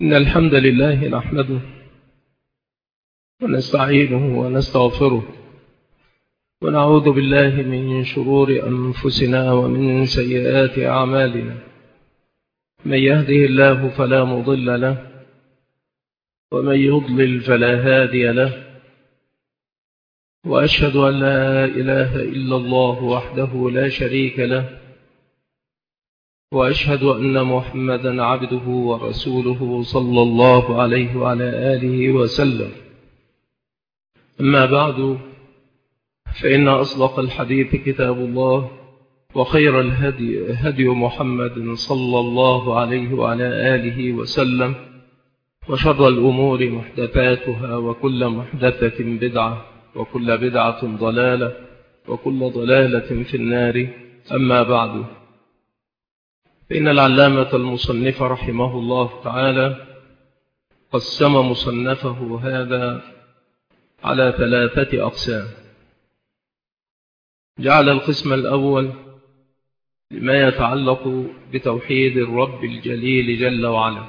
إن الحمد لله نحمده ونستعينه ونستغفره ونعوذ بالله من شرور أنفسنا ومن سيئات أعمالنا. من يهده الله فلا مضل له ومن يضلل فلا هادي له، وأشهد أن لا إله إلا الله وحده لا شريك له، وأشهد أن محمدا عبده ورسوله صلى الله عليه وعلى آله وسلم. أما بعد، فإن أصدق الحديث كتاب الله، وخير الهدي هدي محمد صلى الله عليه وعلى آله وسلم، وشر الأمور محدثاتها، وكل محدثة بدعة، وكل بدعة ضلالة، وكل ضلالة في النار. أما بعد، فإن العلامة المصنف رحمه الله تعالى قسم مصنفه هذا على 3 أقسام. جعل القسم الأول لما يتعلق بتوحيد الرب الجليل جل وعلا،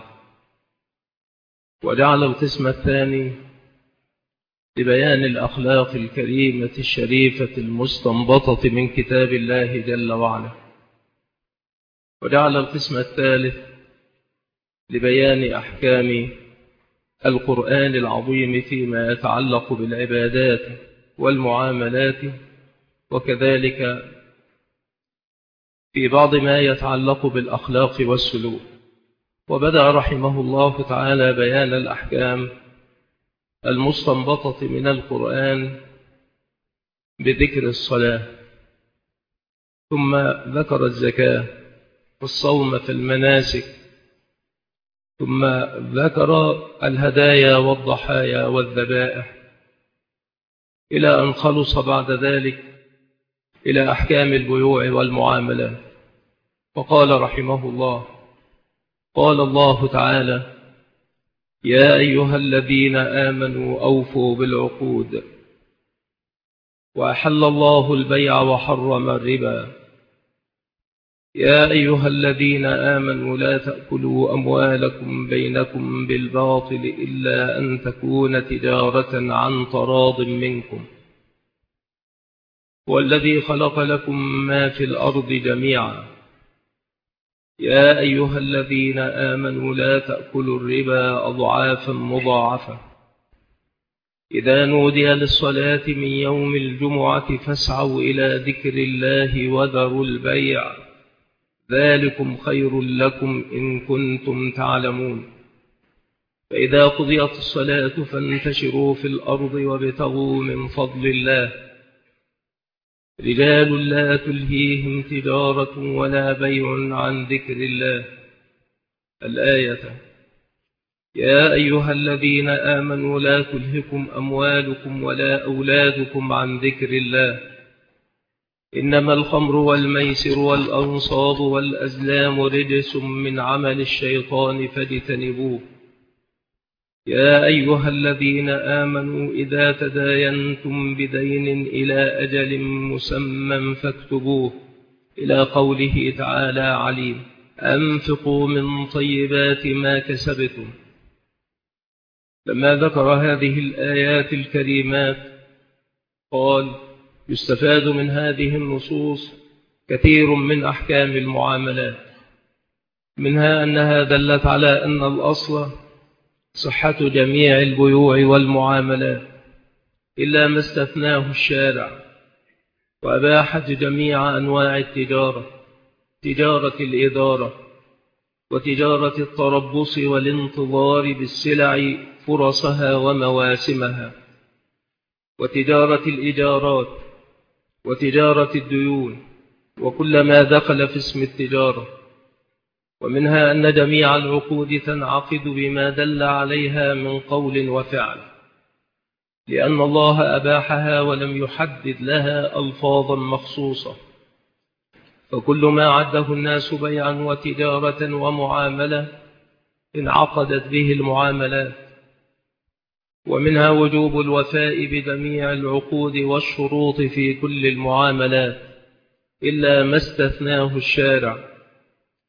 وجعل القسم الثاني لبيان الأخلاق الكريمة الشريفة المستنبطة من كتاب الله جل وعلا، وجعل القسم الثالث لبيان أحكام القرآن العظيم فيما يتعلق بالعبادات والمعاملات، وكذلك في بعض ما يتعلق بالأخلاق والسلوك. وبدأ رحمه الله تعالى بيان الأحكام المستنبطة من القرآن بذكر الصلاة، ثم ذكر الزكاة والصوم في المناسك، ثم ذكر الهدايا والضحايا والذبائح، إلى أن خلص بعد ذلك إلى أحكام البيوع والمعاملات. وقال رحمه الله: قال الله تعالى: يا أيها الذين آمنوا أوفوا بالعقود، وأحل الله البيع وحرم الربا. يا أيها الذين آمنوا لا تأكلوا أموالكم بينكم بالباطل إلا أن تكون تجارة عن تراض منكم، والذي خلق لكم ما في الأرض جميعا. يا أيها الذين آمنوا لا تأكلوا الربا أضعافا مضاعفة. إذا نودي للصلاة من يوم الجمعة فاسعوا إلى ذكر الله وذروا البيع، ذلكم خير لكم إن كنتم تعلمون. فإذا قضيت الصلاة فانتشروا في الأرض وابتغوا من فضل الله، رجال لا تلهيهم تجارة ولا بيع عن ذكر الله. الآية: يا أيها الذين آمنوا لا تلهكم أموالكم ولا أولادكم عن ذكر الله، إنما الخمر والميسر والأنصاب والأزلام رجس من عمل الشيطان فاجتنبوه. يا أيها الذين آمنوا إذا تداينتم بدين إلى أجل مسمى فاكتبوه، إلى قوله تعالى: عليم. أنفقوا من طيبات ما كسبتم. لما ذكر هذه الآيات الكريمات قال: يستفاد من هذه النصوص كثير من أحكام المعاملات، منها أنها دلت على أن الأصل صحة جميع البيوع والمعاملات إلا ما استثناه الشارع، وأباحت جميع أنواع التجارة: تجارة الإدارة، وتجارة التربص والانتظار بالسلع فرصها ومواسمها، وتجارة الإيجارات، وتجارة الديون، وكل ما دخل في اسم التجارة. ومنها أن جميع العقود تنعقد بما دل عليها من قول وفعل، لأن الله أباحها ولم يحدد لها ألفاظا مخصوصة، فكل ما عده الناس بيعا وتجارة ومعاملة انعقدت به المعاملات. ومنها وجوب الوفاء بجميع العقود والشروط في كل المعاملات إلا ما استثناه الشارع،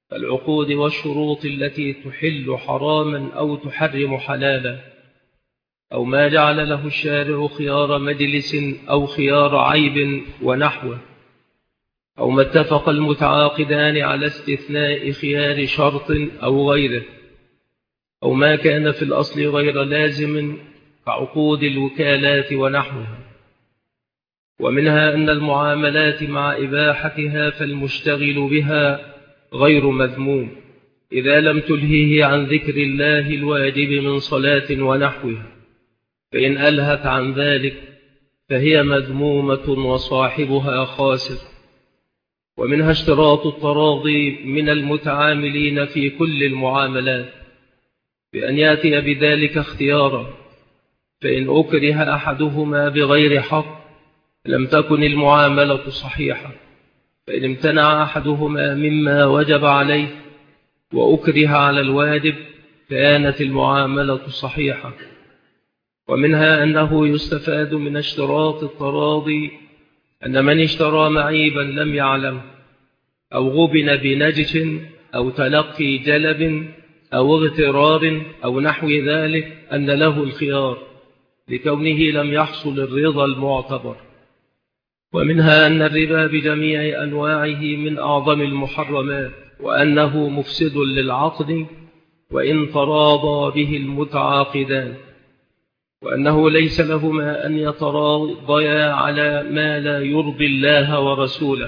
فالعقود والشروط التي تحل حراما أو تحرم حلالا، أو ما جعل له الشارع خيار مجلس أو خيار عيب ونحوه، أو ما اتفق المتعاقدان على استثناء خيار شرط أو غيره، أو ما كان في الأصل غير لازم كعقود الوكالات ونحوها. ومنها أن المعاملات مع إباحتها فالمشتغل بها غير مذموم إذا لم تلهيه عن ذكر الله الواجب من صلاة ونحوها، فإن ألهت عن ذلك فهي مذمومة وصاحبها خاسر. ومنها اشتراط التراضي من المتعاملين في كل المعاملات بأن يأتي بذلك اختيارا، فإن أكره أحدهما بغير حق لم تكن المعاملة صحيحة، فإن امتنع أحدهما مما وجب عليه وأكره على الواجب كانت المعاملة صحيحة. ومنها أنه يستفاد من اشتراط التراضي أن من اشترى معيبا لم يعلم أو غبن بنجش أو تلقي جلب أو اغترار أو نحو ذلك أن له الخيار لكونه لم يحصل الرضا المعتبر. ومنها أن الربا بجميع أنواعه من أعظم المحرمات، وأنه مفسد للعقد وإن تراضى به المتعاقدان، وأنه ليس لهما أن يتراضيا على ما لا يرضي الله ورسوله.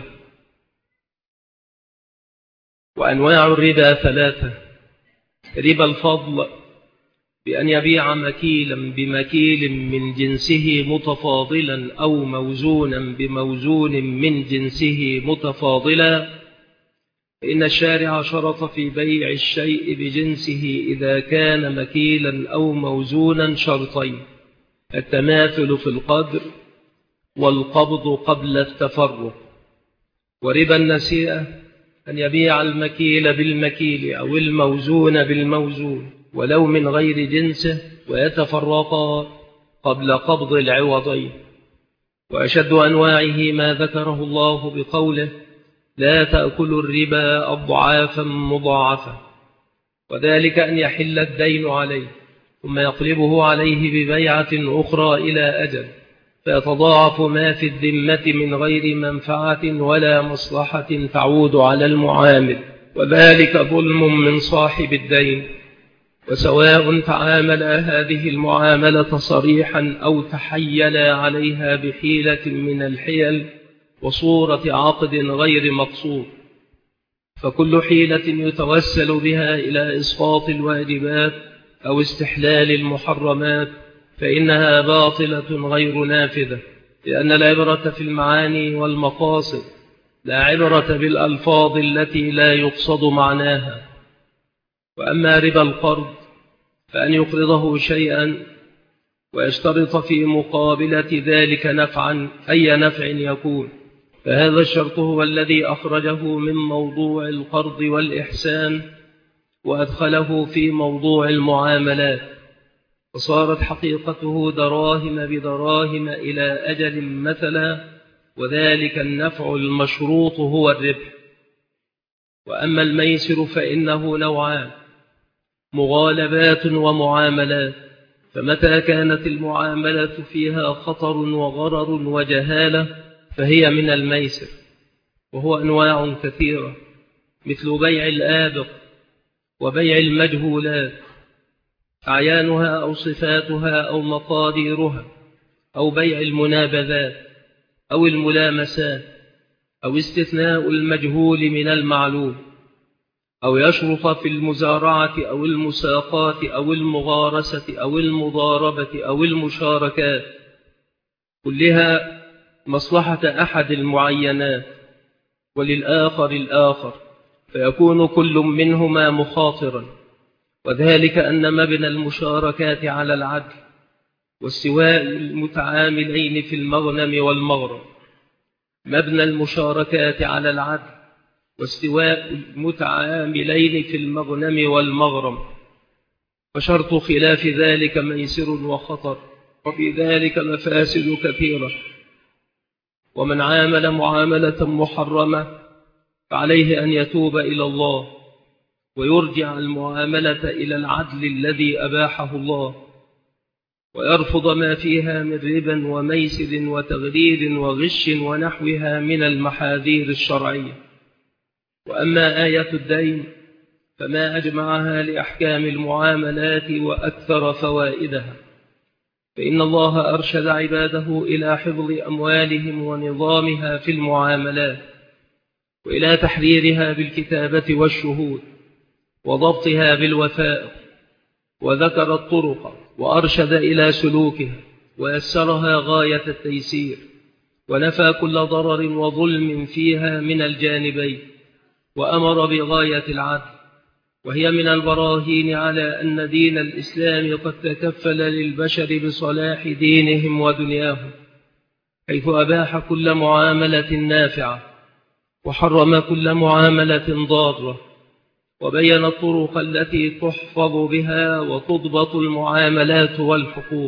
وأنواع الربا ثلاثة: ربا الفضل بأن يبيع مكيلا بمكيل من جنسه متفاضلا أو موزونا بموزون من جنسه متفاضلا، فإن الشارع شرط في بيع الشيء بجنسه إذا كان مكيلا أو موزونا شرطين: التماثل في القدر والقبض قبل التفرق. وربا النسيئة أن يبيع المكيل بالمكيل أو الموزون بالموزون ولو من غير جنسه ويتفرقا قبل قبض العوضين. وأشد أنواعه ما ذكره الله بقوله: لا تأكلوا الربا أضعافا مضاعفة، وذلك أن يحل الدين عليه ثم يقلبه عليه ببيعة أخرى إلى أجل، فيتضاعف ما في الذمة من غير منفعة ولا مصلحة تعود على المعامل، وذلك ظلم من صاحب الدين. وسواء تعامل هذه المعاملة صريحا أو تحيل عليها بحيلة من الحيل وصورة عقد غير مقصود، فكل حيلة يتوسل بها إلى إسقاط الواجبات أو استحلال المحرمات فإنها باطلة غير نافذة، لأن العبرة في المعاني والمقاصد لا عبرة بالألفاظ التي لا يقصد معناها. وأما ربا القرض فأن يقرضه شيئا ويشترط في مقابلة ذلك نفعا أي نفع يكون، فهذا الشرط هو الذي أخرجه من موضوع القرض والإحسان وأدخله في موضوع المعاملات، وصارت حقيقته دراهم بدراهم إلى أجل مثلا، وذلك النفع المشروط هو الربح. وأما الميسر فإنه نوعان: مغالبات ومعاملات، فمتى كانت المعاملة فيها خطر وغرر وجهالة فهي من الميسر، وهو أنواع كثيرة، مثل بيع الآبق وبيع المجهولات، أعيانها أو صفاتها أو مقاديرها، أو بيع المنابذات أو الملامسات، أو استثناء المجهول من المعلوم، أو يشرط في المزارعة أو المساقات أو المغارسة أو المضاربة أو المشاركات، كلها مصلحة أحد المعينات وللآخر الآخر، فيكون كل منهما مخاطرا. وذلك أن مبنى المشاركات على العدل واستواء المتعاملين في المغنم والمغرم، مبنى المشاركات على العدل واستواء المتعاملين في المغنم والمغرم، وشرط خلاف ذلك ميسر وخطر، وفي ذلك مفاسد كثيرة. ومن عامل معاملة محرمة فعليه أن يتوب إلى الله ويرجع المعاملة إلى العدل الذي أباحه الله، ويرفض ما فيها من ربا وميسر وتغرير وغش ونحوها من المحاذير الشرعية. وأما آية الدين فما أجمعها لأحكام المعاملات وأكثر فوائدها، فإن الله أرشد عباده إلى حفظ أموالهم ونظامها في المعاملات، وإلى تحريرها بالكتابة والشهود، وضبطها بالوثائق، وذكر الطرق وأرشد إلى سلوكها، ويسرها غاية التيسير، ونفى كل ضرر وظلم فيها من الجانبين، وأمر بغاية العدل، وهي من البراهين على أن دين الإسلام قد تكفل للبشر بصلاح دينهم ودنياهم، حيث أباح كل معاملة نافعة وحرم كل معاملة ضارة، وبين الطرق التي تحفظ بها وتضبط المعاملات والحقوق.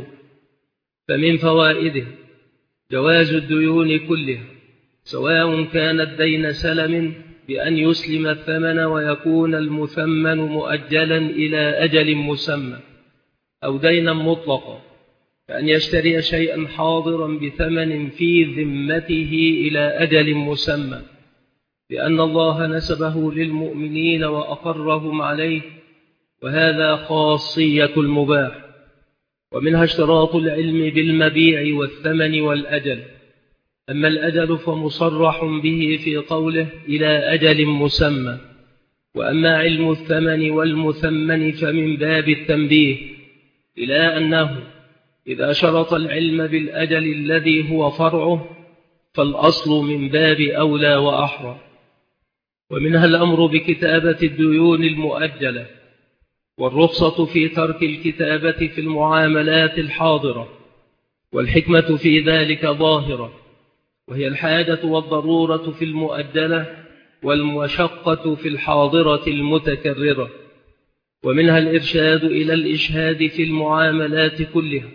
فمن فوائده جواز الديون كلها، سواء كان الدين سلم بأن يسلم الثمن ويكون المثمن مؤجلا إلى أجل مسمى، أو دينا مطلقا كأن يشتري شيئا حاضرا بثمن في ذمته إلى أجل مسمى، لأن الله نسبه للمؤمنين وأقرهم عليه، وهذا خاصية المباح. ومنها اشتراط العلم بالمبيع والثمن والأجل. أما الأجل فمصرح به في قوله إلى أجل مسمى، وأما علم الثمن والمثمن فمن باب التنبيه إلى أنه إذا شرط العلم بالأجل الذي هو فرعه فالأصل من باب أولى وأحرى. ومنها الأمر بكتابة الديون المؤجلة، والرخصة في ترك الكتابة في المعاملات الحاضرة، والحكمة في ذلك ظاهرة، وهي الحاجة والضرورة في المؤجلة، والمشقة في الحاضرة المتكررة. ومنها الإرشاد إلى الإشهاد في المعاملات كلها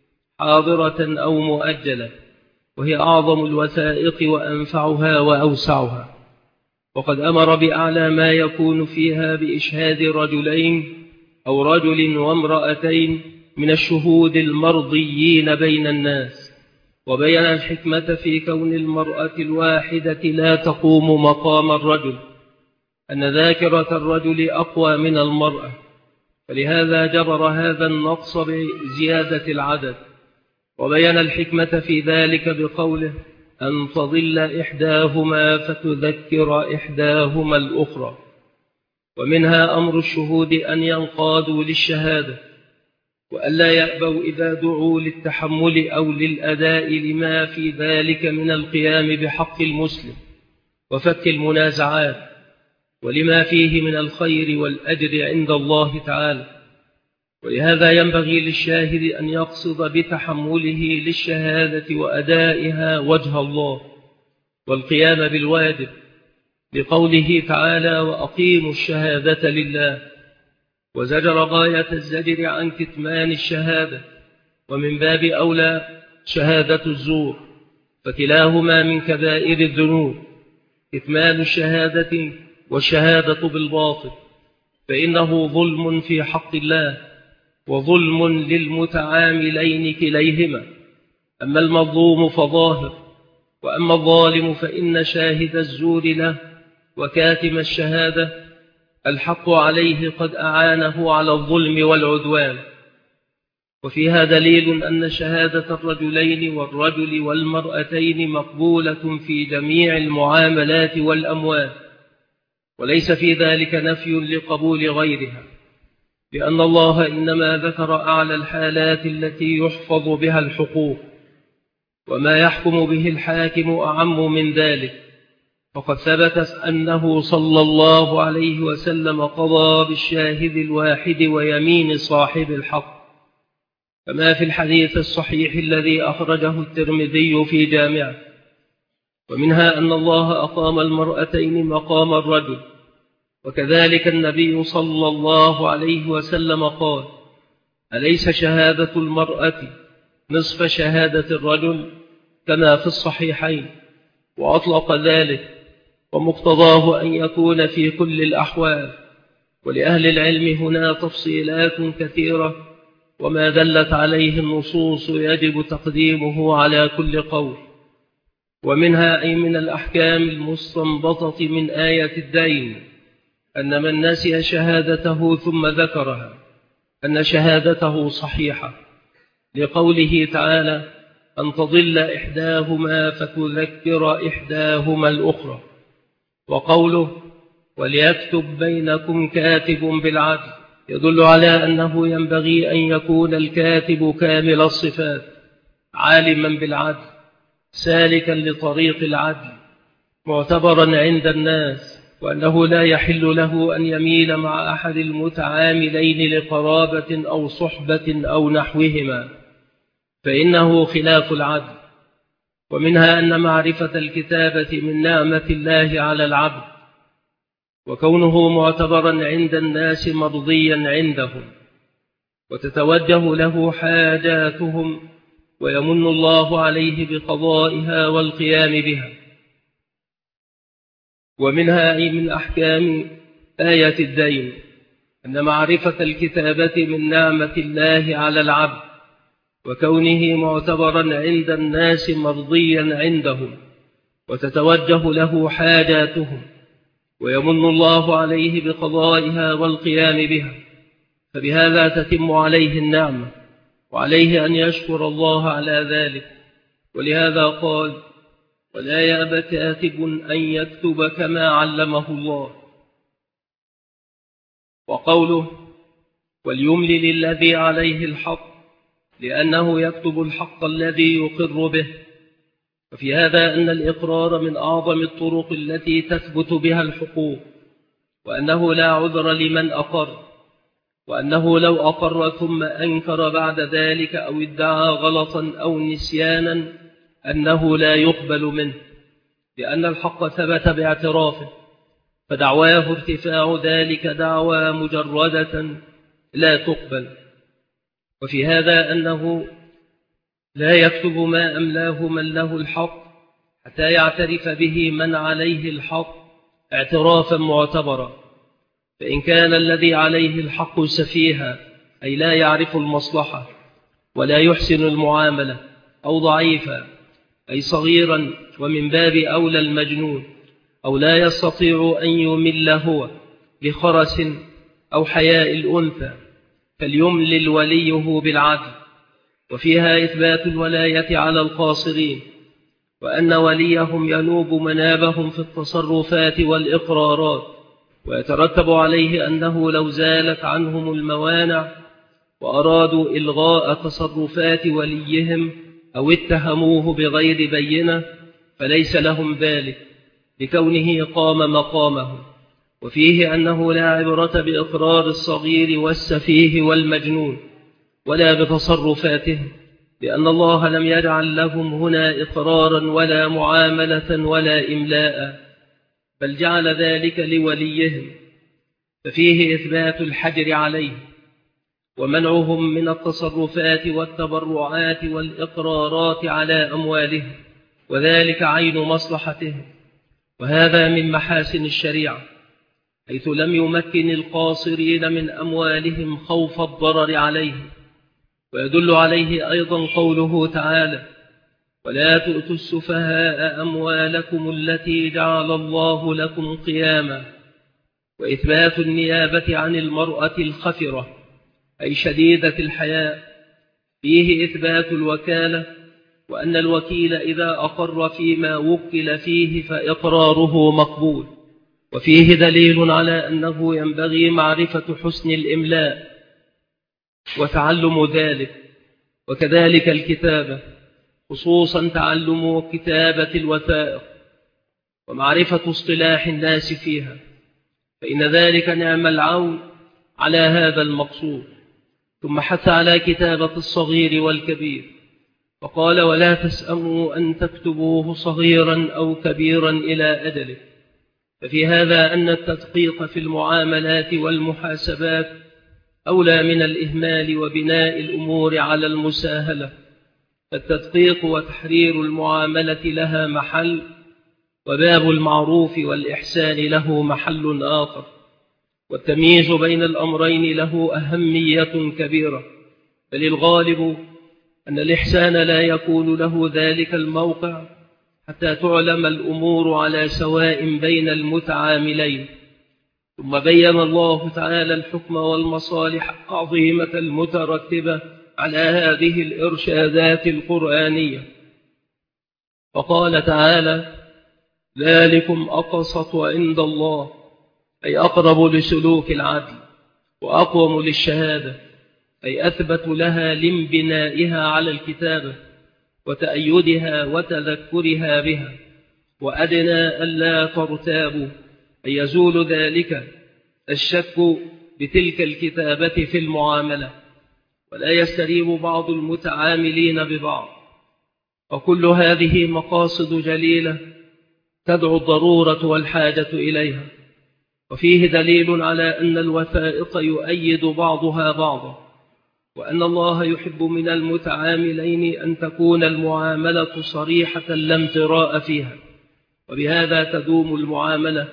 حاضرة أو مؤجلة، وهي أعظم الوثائق وأنفعها وأوسعها. وقد أمر بأعلى ما يكون فيها بإشهاد رجلين أو رجل وامرأتين من الشهود المرضيين بين الناس، وبين الحكمة في كون المرأة الواحدة لا تقوم مقام الرجل، أن ذاكرة الرجل أقوى من المرأة، فلهذا جبر هذا النقص بزيادة العدد. وبين الحكمة في ذلك بقوله أن تضل إحداهما فتذكر إحداهما الأخرى. ومنها أمر الشهود أن ينقادوا للشهادة، وألا يأبوا إذا دعوا للتحمل أو للأداء لما في ذلك من القيام بحق المسلم وفك المنازعات، ولما فيه من الخير والأجر عند الله تعالى. ولهذا ينبغي للشاهد أن يقصد بتحمله للشهادة وأدائها وجه الله والقيام بالواجب، لقوله تعالى وأقيموا الشهادة لله، وزجر غاية الزجر عن كتمان الشهادة، ومن باب أولى شهادة الزور، فكلاهما من كبائر الذنوب، كتمان الشهادة والشهادة بالباطل، فإنه ظلم في حق الله وظلم للمتعاملين كليهما. أما المظلوم فظاهر، وأما الظالم فإن شاهد الزور له وكاتم الشهادة الحق عليه قد أعانه على الظلم والعدوان. وفيها دليل أن شهادة الرجلين والرجل والمرأتين مقبولة في جميع المعاملات والأموال، وليس في ذلك نفي لقبول غيرها، لأن الله إنما ذكر أعلى الحالات التي يحفظ بها الحقوق، وما يحكم به الحاكم أعم من ذلك. فقد ثبت أنه صلى الله عليه وسلم قضى بالشاهد الواحد ويمين صاحب الحق، كما في الحديث الصحيح الذي أخرجه الترمذي في جامعه. ومنها أن الله أقام المرأتين مقام الرجل، وكذلك النبي صلى الله عليه وسلم قال أليس شهادة المرأة نصف شهادة الرجل، كما في الصحيحين، وأطلق ذلك، ومقتضاه أن يكون في كل الأحوال، ولأهل العلم هنا تفصيلات كثيرة، وما دلت عليه النصوص يجب تقديمه على كل قول. ومنها أي من الأحكام المستنبطة من آية الدين أن من نسي شهادته ثم ذكرها أن شهادته صحيحة، لقوله تعالى: أن تضل إحداهما فتذكر إحداهما الأخرى. وقوله: وليكتب بينكم كاتب بالعدل، يدل على أنه ينبغي أن يكون الكاتب كامل الصفات، عالما بالعدل، سالكا لطريق العدل، معتبرا عند الناس، وأنه لا يحل له أن يميل مع أحد المتعاملين لقرابة أو صحبة أو نحوهما، فإنه خلاف العدل. ومنها أن معرفة الكتابة من نعمة الله على العبد، وكونه معتبرا عند الناس مرضيا عندهم، وتتوجه له حاجاتهم، ويمن الله عليه بقضائها والقيام بها. ومنها أي من أحكام آية الدين أن معرفة الكتابة من نعمة الله على العبد، وكونه معتبرا عند الناس مرضيا عندهم، وتتوجه له حاجاتهم، ويمن الله عليه بقضائها والقيام بها، فبهذا تتم عليه النعمة، وعليه أن يشكر الله على ذلك. ولهذا قال: ولا يأب كاتب أن يكتب كما علمه الله. وقوله: وليملل الذي عليه الحق، لأنه يكتب الحق الذي يقر به. وفي هذا أن الإقرار من أعظم الطرق التي تثبت بها الحقوق، وأنه لا عذر لمن أقر، وأنه لو أقر ثم أنكر بعد ذلك أو ادعى غلطا أو نسيانا أنه لا يقبل منه، لأن الحق ثبت باعترافه، فدعواه ارتفاع ذلك دعوى مجردة لا تقبل. وفي هذا أنه لا يكتب ما أملاه من له الحق حتى يعترف به من عليه الحق اعترافا معتبرا، فإن كان الذي عليه الحق سفيها، أي لا يعرف المصلحة ولا يحسن المعاملة، أو ضعيفا، أي صغيرا، ومن باب أولى المجنون، أو لا يستطيع أن يمل هو بخرس أو حياء الأنثى، فليملل وليه بالعدل. وفيها إثبات الولاية على القاصرين، وأن وليهم ينوب منابهم في التصرفات والإقرارات، ويترتب عليه أنه لو زالت عنهم الموانع وأرادوا إلغاء تصرفات وليهم أو اتهموه بغير بينة فليس لهم ذلك، لكونه قام مقامه. وفيه أنه لا عبرة بإقرار الصغير والسفيه والمجنون ولا بتصرفاتهم، لأن الله لم يجعل لهم هنا إقرارا ولا معاملة ولا إملاء، بل جعل ذلك لوليهم، ففيه إثبات الحجر عليه ومنعهم من التصرفات والتبرعات والإقرارات على أموالهم، وذلك عين مصلحتهم. وهذا من محاسن الشريعة، حيث لم يمكن القاصرين من أموالهم خوف الضرر عليهم. ويدل عليه أيضا قوله تعالى: ولا تؤتوا السفهاء أموالكم التي جعل الله لكم قياما. وإثبات النيابة عن المرأة الخفرة، أي شديدة الحياء، فيه إثبات الوكالة، وأن الوكيل إذا أقر فيما وكل فيه فإقراره مقبول. وفيه دليل على أنه ينبغي معرفة حسن الإملاء وتعلم ذلك، وكذلك الكتابة، خصوصا تعلم كتابة الوثائق ومعرفة اصطلاح الناس فيها، فإن ذلك نعم العون على هذا المقصود. ثم حث على كتابة الصغير والكبير، فقال: ولا تسأموا أن تكتبوه صغيرا أو كبيرا إلى أجله. ففي هذا أن التدقيق في المعاملات والمحاسبات أولى من الإهمال وبناء الأمور على المساهلة، فالتدقيق وتحرير المعاملة لها محل، وباب المعروف والإحسان له محل آخر. والتمييز بين الأمرين له أهمية كبيرة، بل الغالب أن الإحسان لا يكون له ذلك الموقع حتى تعلم الأمور على سواء بين المتعاملين. ثم بين الله تعالى الحكم والمصالح العظيمة المترتبة على هذه الإرشادات القرآنية، فقال تعالى: ذلكم أقسط عند الله، أي أقرب لسلوك العدل، وأقوم للشهادة، أي أثبت لها لانبنائها على الكتابة وتأيدها وتذكرها بها، وأدنى ألا ترتابوا، أي يزول ذلك الشك بتلك الكتابة في المعاملة، ولا يستريب بعض المتعاملين ببعض. وكل هذه مقاصد جليلة تدعو الضرورة والحاجة إليها، وفيه دليل على أن الوثائق يؤيد بعضها بعضا، وأن الله يحب من المتعاملين أن تكون المعاملة صريحة لا امتراء فيها، وبهذا تدوم المعاملة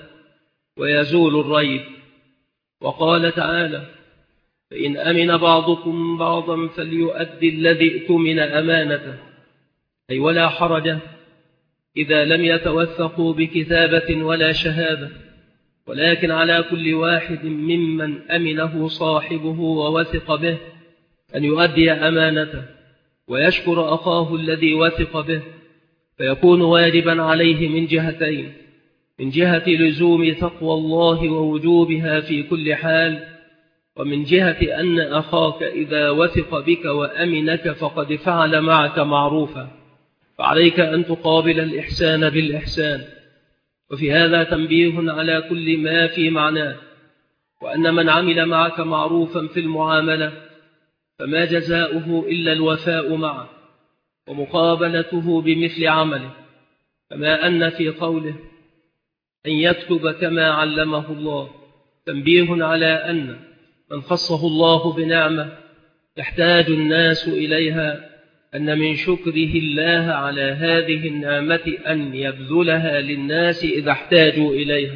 ويزول الريب. وقال تعالى: فإن أمن بعضكم بعضا فليؤدي الذي اؤتمن أمانته، أي ولا حرج إذا لم يتوثقوا بكتابة ولا شهادة، ولكن على كل واحد ممن أمنه صاحبه ووثق به أن يؤدي أمانته ويشكر أخاه الذي وثق به، فيكون واجبا عليه من جهتين: من جهة لزوم تقوى الله ووجوبها في كل حال، ومن جهة أن أخاك إذا وثق بك وأمنك فقد فعل معك معروفا، فعليك أن تقابل الإحسان بالإحسان. وفي هذا تنبيه على كل ما في معناه، وأن من عمل معك معروفا في المعاملة فما جزاؤه إلا الوفاء معه ومقابلته بمثل عمله، كما أن في قوله أن يكتب كما علمه الله تنبيه على أن من خصه الله بنعمة يحتاج الناس إليها أن من شكره الله على هذه النعمة أن يبذلها للناس إذا احتاجوا إليها،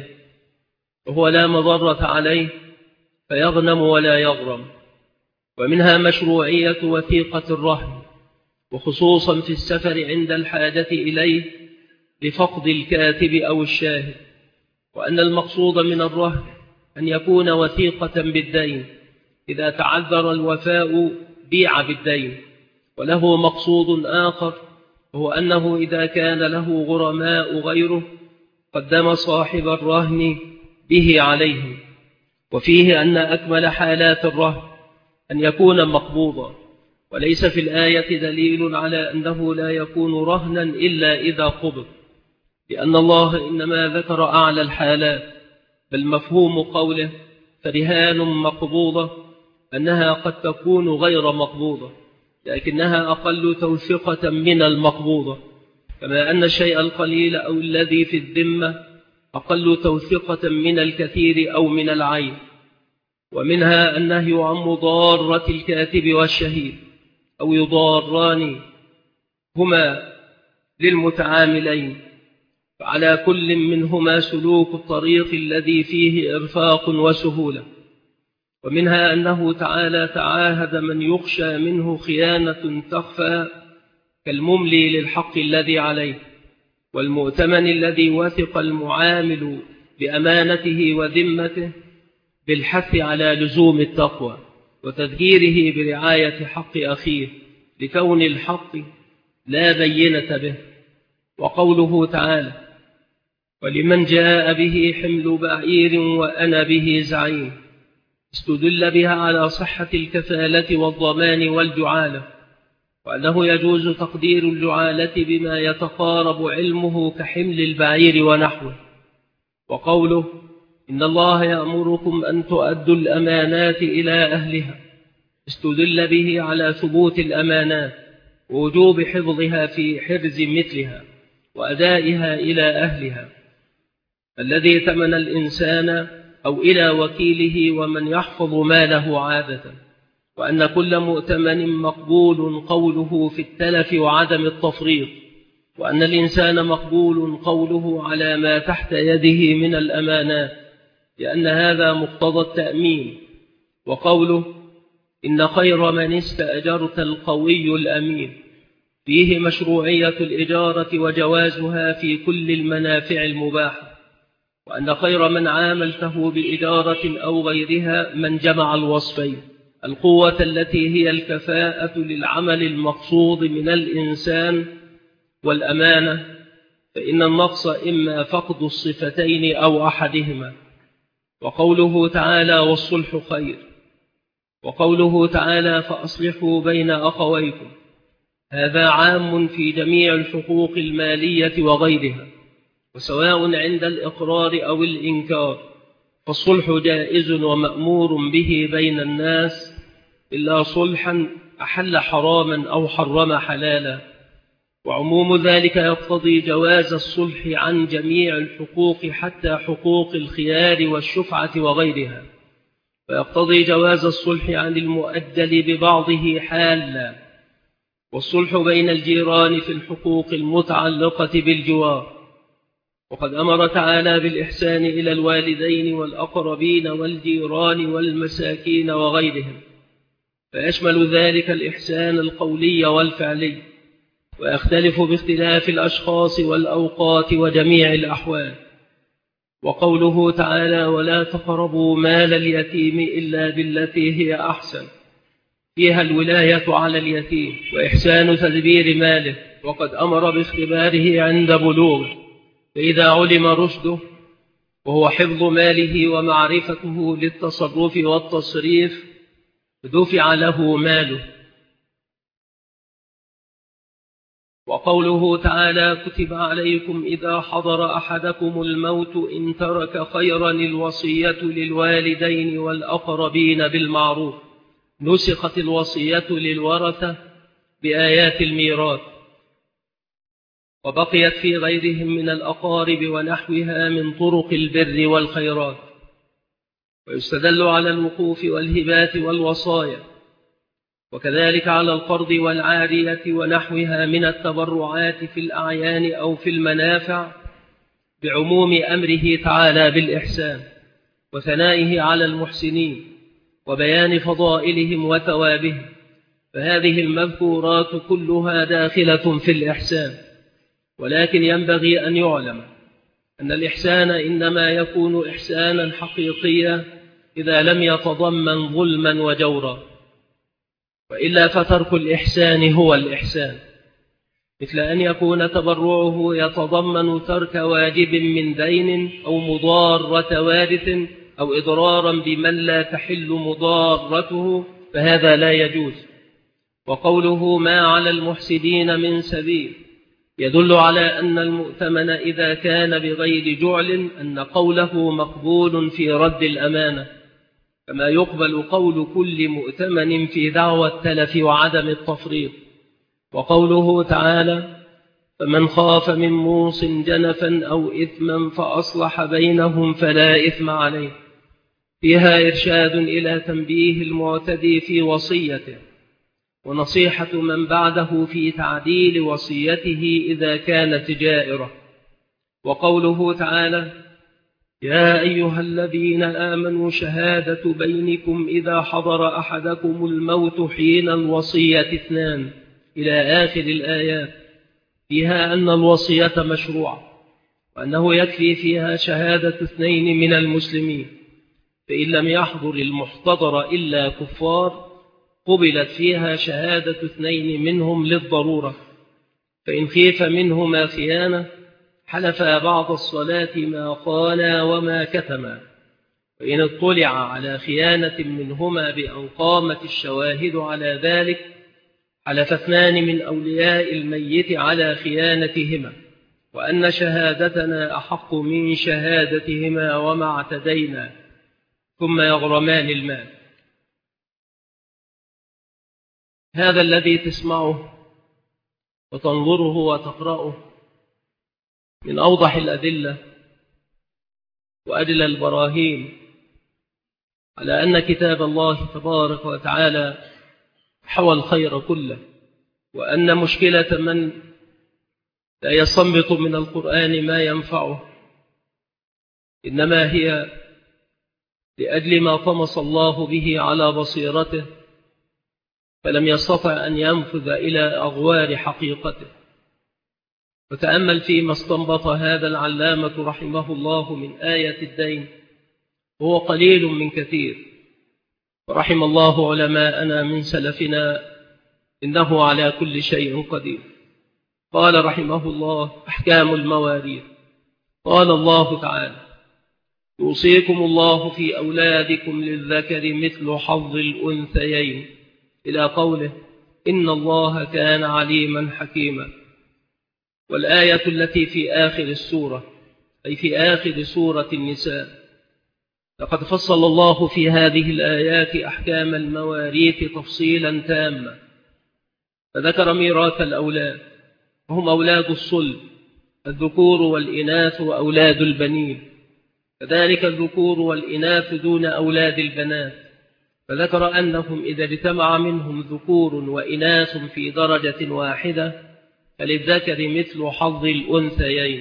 وهو لا مضرة عليه فيغنم ولا يغرم. ومنها مشروعية وثيقة الرهن، وخصوصا في السفر عند الحاجة إليه لفقد الكاتب أو الشاهد، وأن المقصود من الرهن أن يكون وثيقة بالدين، إذا تعذر الوفاء بيع بالدين. وله مقصود آخر، وهو أنه إذا كان له غرماء غيره قدم صاحب الرهن به عليهم. وفيه أن أكمل حالات الرهن أن يكون مقبوضا، وليس في الآية دليل على أنه لا يكون رهنا إلا إذا قبض، لأن الله إنما ذكر أعلى الحالات، بل مفهوم قوله فرهان مقبوضة أنها قد تكون غير مقبوضة، لكنها أقل توثقة من المقبوضة، كما أن الشيء القليل أو الذي في الذمة أقل توثقة من الكثير أو من العين. ومنها النهي عن مضارة الكاتب والشهيد، أو يضاران هما للمتعاملين، فعلى كل منهما سلوك الطريق الذي فيه إرفاق وسهولة. ومنها أنه تعالى تعاهد من يخشى منه خيانة تخفى كالمملي للحق الذي عليه، والمؤتمن الذي وثق المعامل بأمانته وذمته، بالحث على لزوم التقوى وتذكيره برعاية حق أخيه لكون الحق لا بينة به. وقوله تعالى ولمن جاء به حمل بعير وأنا به زعيم، استدل بها على صحة الكفالة والضمان والجعالة، وأنه يجوز تقدير الجعالة بما يتقارب علمه كحمل البعير ونحوه. وقوله إن الله يأمركم أن تؤدوا الأمانات إلى أهلها، استدل به على ثبوت الأمانات ووجوب حفظها في حرز مثلها وأدائها إلى أهلها، الذي تمن الإنسان أو إلى وكيله ومن يحفظ ماله عادة، وأن كل مؤتمن مقبول قوله في التلف وعدم التفريط، وأن الإنسان مقبول قوله على ما تحت يده من الأمانات لأن هذا مقتضى التأمين. وقوله إن خير من استأجرت القوي الأمين فيه مشروعية الإجارة وجوازها في كل المنافع المباحة، وأن خير من عاملته بإجارة أو غيرها من جمع الوصفين: القوة التي هي الكفاءة للعمل المقصود من الإنسان، والأمانة، فإن النقص إما فقد الصفتين أو أحدهما. وقوله تعالى والصلح خير، وقوله تعالى فأصلحوا بين أخويكم، هذا عام في جميع الحقوق المالية وغيرها، وسواء عند الإقرار أو الإنكار، فالصلح جائز ومأمور به بين الناس، إلا صلحا أحل حراما أو حرم حلالا. وعموم ذلك يقتضي جواز الصلح عن جميع الحقوق حتى حقوق الخيار والشفعة وغيرها، ويقتضي جواز الصلح عن المؤجل ببعضه حالا، والصلح بين الجيران في الحقوق المتعلقة بالجوار. وقد أمر تعالى بالإحسان إلى الوالدين والأقربين والجيران والمساكين وغيرهم، فيشمل ذلك الإحسان القولي والفعلي، ويختلف باختلاف الأشخاص والأوقات وجميع الأحوال. وقوله تعالى ولا تقربوا مال اليتيم إلا بالتي هي أحسن، فيها الولاية على اليتيم وإحسان تدبير ماله، وقد أمر باختباره عند بلوغه، فإذا علم رشده وهو حفظ ماله ومعرفته للتصرف والتصريف دفع له ماله. وقوله تعالى كتب عليكم إذا حضر أحدكم الموت إن ترك خيرا الوصية للوالدين والأقربين بالمعروف، نسخت الوصية للورثة بآيات الميراث، وبقيت في غيرهم من الأقارب ونحوها من طرق البر والخيرات. ويستدل على الوقوف والهبات والوصايا، وكذلك على القرض والعارية ونحوها من التبرعات في الأعيان أو في المنافع، بعموم أمره تعالى بالإحسان وثنائه على المحسنين وبيان فضائلهم وثوابهم، فهذه المذكورات كلها داخلة في الإحسان. ولكن ينبغي أن يعلم أن الإحسان إنما يكون إحسانا حقيقيا إذا لم يتضمن ظلما وجورا، وإلا فترك الإحسان هو الإحسان، مثل أن يكون تبرعه يتضمن ترك واجب من دين أو مضارة وارث أو إضرارا بمن لا تحل مضارته، فهذا لا يجوز. وقوله ما على المحسدين من سبيل يدل على أن المؤتمن إذا كان بغير جعل أن قوله مقبول في رد الأمانة، كما يقبل قول كل مؤتمن في دعوى التلف وعدم التفريط. وقوله تعالى فمن خاف من موص جنفا أو إثما فأصلح بينهم فلا إثم عليه، فيها إرشاد إلى تنبيه المعتدي في وصيته، ونصيحة من بعده في تعديل وصيته إذا كانت جائرة. وقوله تعالى يا أيها الذين آمنوا شهادة بينكم إذا حضر أحدكم الموت حين الوصية 2 إلى آخر الآيات، فيها أن الوصية مشروعة، وأنه يكفي فيها شهادة 2 من المسلمين، فإن لم يحضر المحتضر إلا كفار قبلت فيها شهادة 2 منهم للضرورة، فإن خيف منهما خيانة حلفا بعد الصلاة ما قالا وما كتما، وإن اطلع على خيانة منهما بأن قامت الشواهد على ذلك حلف 2 من أولياء الميت على خيانتهما، وأن شهادتنا أحق من شهادتهما وما اعتدينا، ثم يغرمان المال. هذا الذي تسمعه وتنظره وتقرأه من أوضح الأدلة وأدلى البراهين على أن كتاب الله تبارك وتعالى حوى الخير كله، وأن مشكلة من لا يستنبط من القرآن ما ينفعه إنما هي لأجل ما طمس الله به على بصيرته، فلم يستطع أن ينفذ إلى أغوار حقيقته. وتأمل فيما استنبط هذا العلامة رحمه الله من آية الدين، هو قليل من كثير. ورحم الله علماءنا من سلفنا، إنه على كل شيء قدير. قال رحمه الله: أحكام المواريث. قال الله تعالى: يوصيكم الله في أولادكم للذكر مثل حظ الأنثيين، إلى قوله: إن الله كان عليما حكيما. والآية التي في آخر السورة، أي في آخر سورة النساء، لقد فصل الله في هذه الآيات أحكام المواريث تفصيلا تاما، فذكر ميراث الأولاد، وهم أولاد الصلب، الذكور والإناث وأولاد البنين، كذلك الذكور والإناث دون أولاد البنات، فذكر أنهم إذا اجتمع منهم ذكور وإناث في درجة واحدة فللذكر مثل حظ الأنثيين،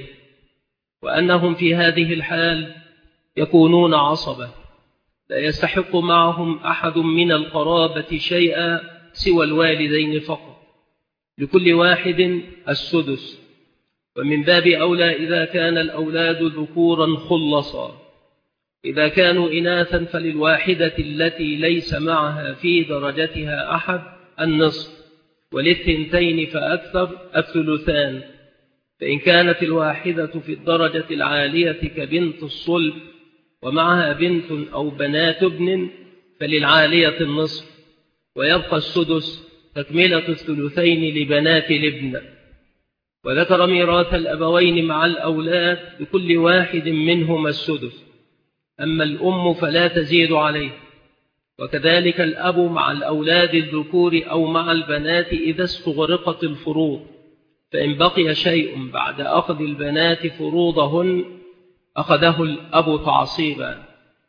وأنهم في هذه الحال يكونون عصبة، لا يستحق معهم أحد من القرابة شيئا سوى الوالدين فقط، لكل واحد السدس. ومن باب أولى إذا كان الأولاد ذكورا خلصا. إذا كانوا إناثا فللواحدة التي ليس معها في درجتها أحد النصف، وللثنتين فأكثر الثلثان. فإن كانت الواحدة في الدرجة العالية كبنت الصلب ومعها بنت أو بنات ابن فللعالية النصف، ويبقى السدس تكملة الثلثين لبنات الابن. وذكر ميراث الأبوين مع الأولاد لكل واحد منهما السدس، أما الأم فلا تزيد عليه، وكذلك الأب مع الأولاد الذكور أو مع البنات إذا استغرقت الفروض، فإن بقي شيء بعد أخذ البنات فروضهن أخذه الأب تعصيبا،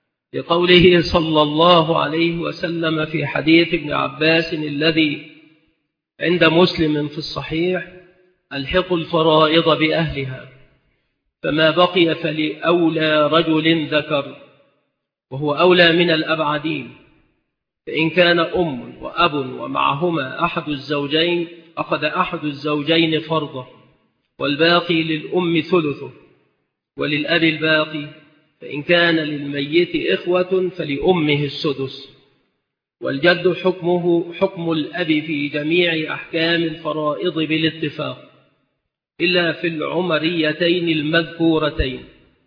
لقوله صلى الله عليه وسلم في حديث ابن عباس الذي عند مسلم في الصحيح: ألحقوا الفرائض بأهلها، فما بقي فلأولى رجل ذكر، وهو أولى من الأبعدين. فإن كان أم وأب ومعهما أحد الزوجين أخذ أحد الزوجين فرضه، والباقي للأم ثلثه، وللأب الباقي. فإن كان للميت إخوة فلأمه السدس. والجد حكمه حكم الأب في جميع أحكام الفرائض بالاتفاق، إلا في العمريتين المذكورتين،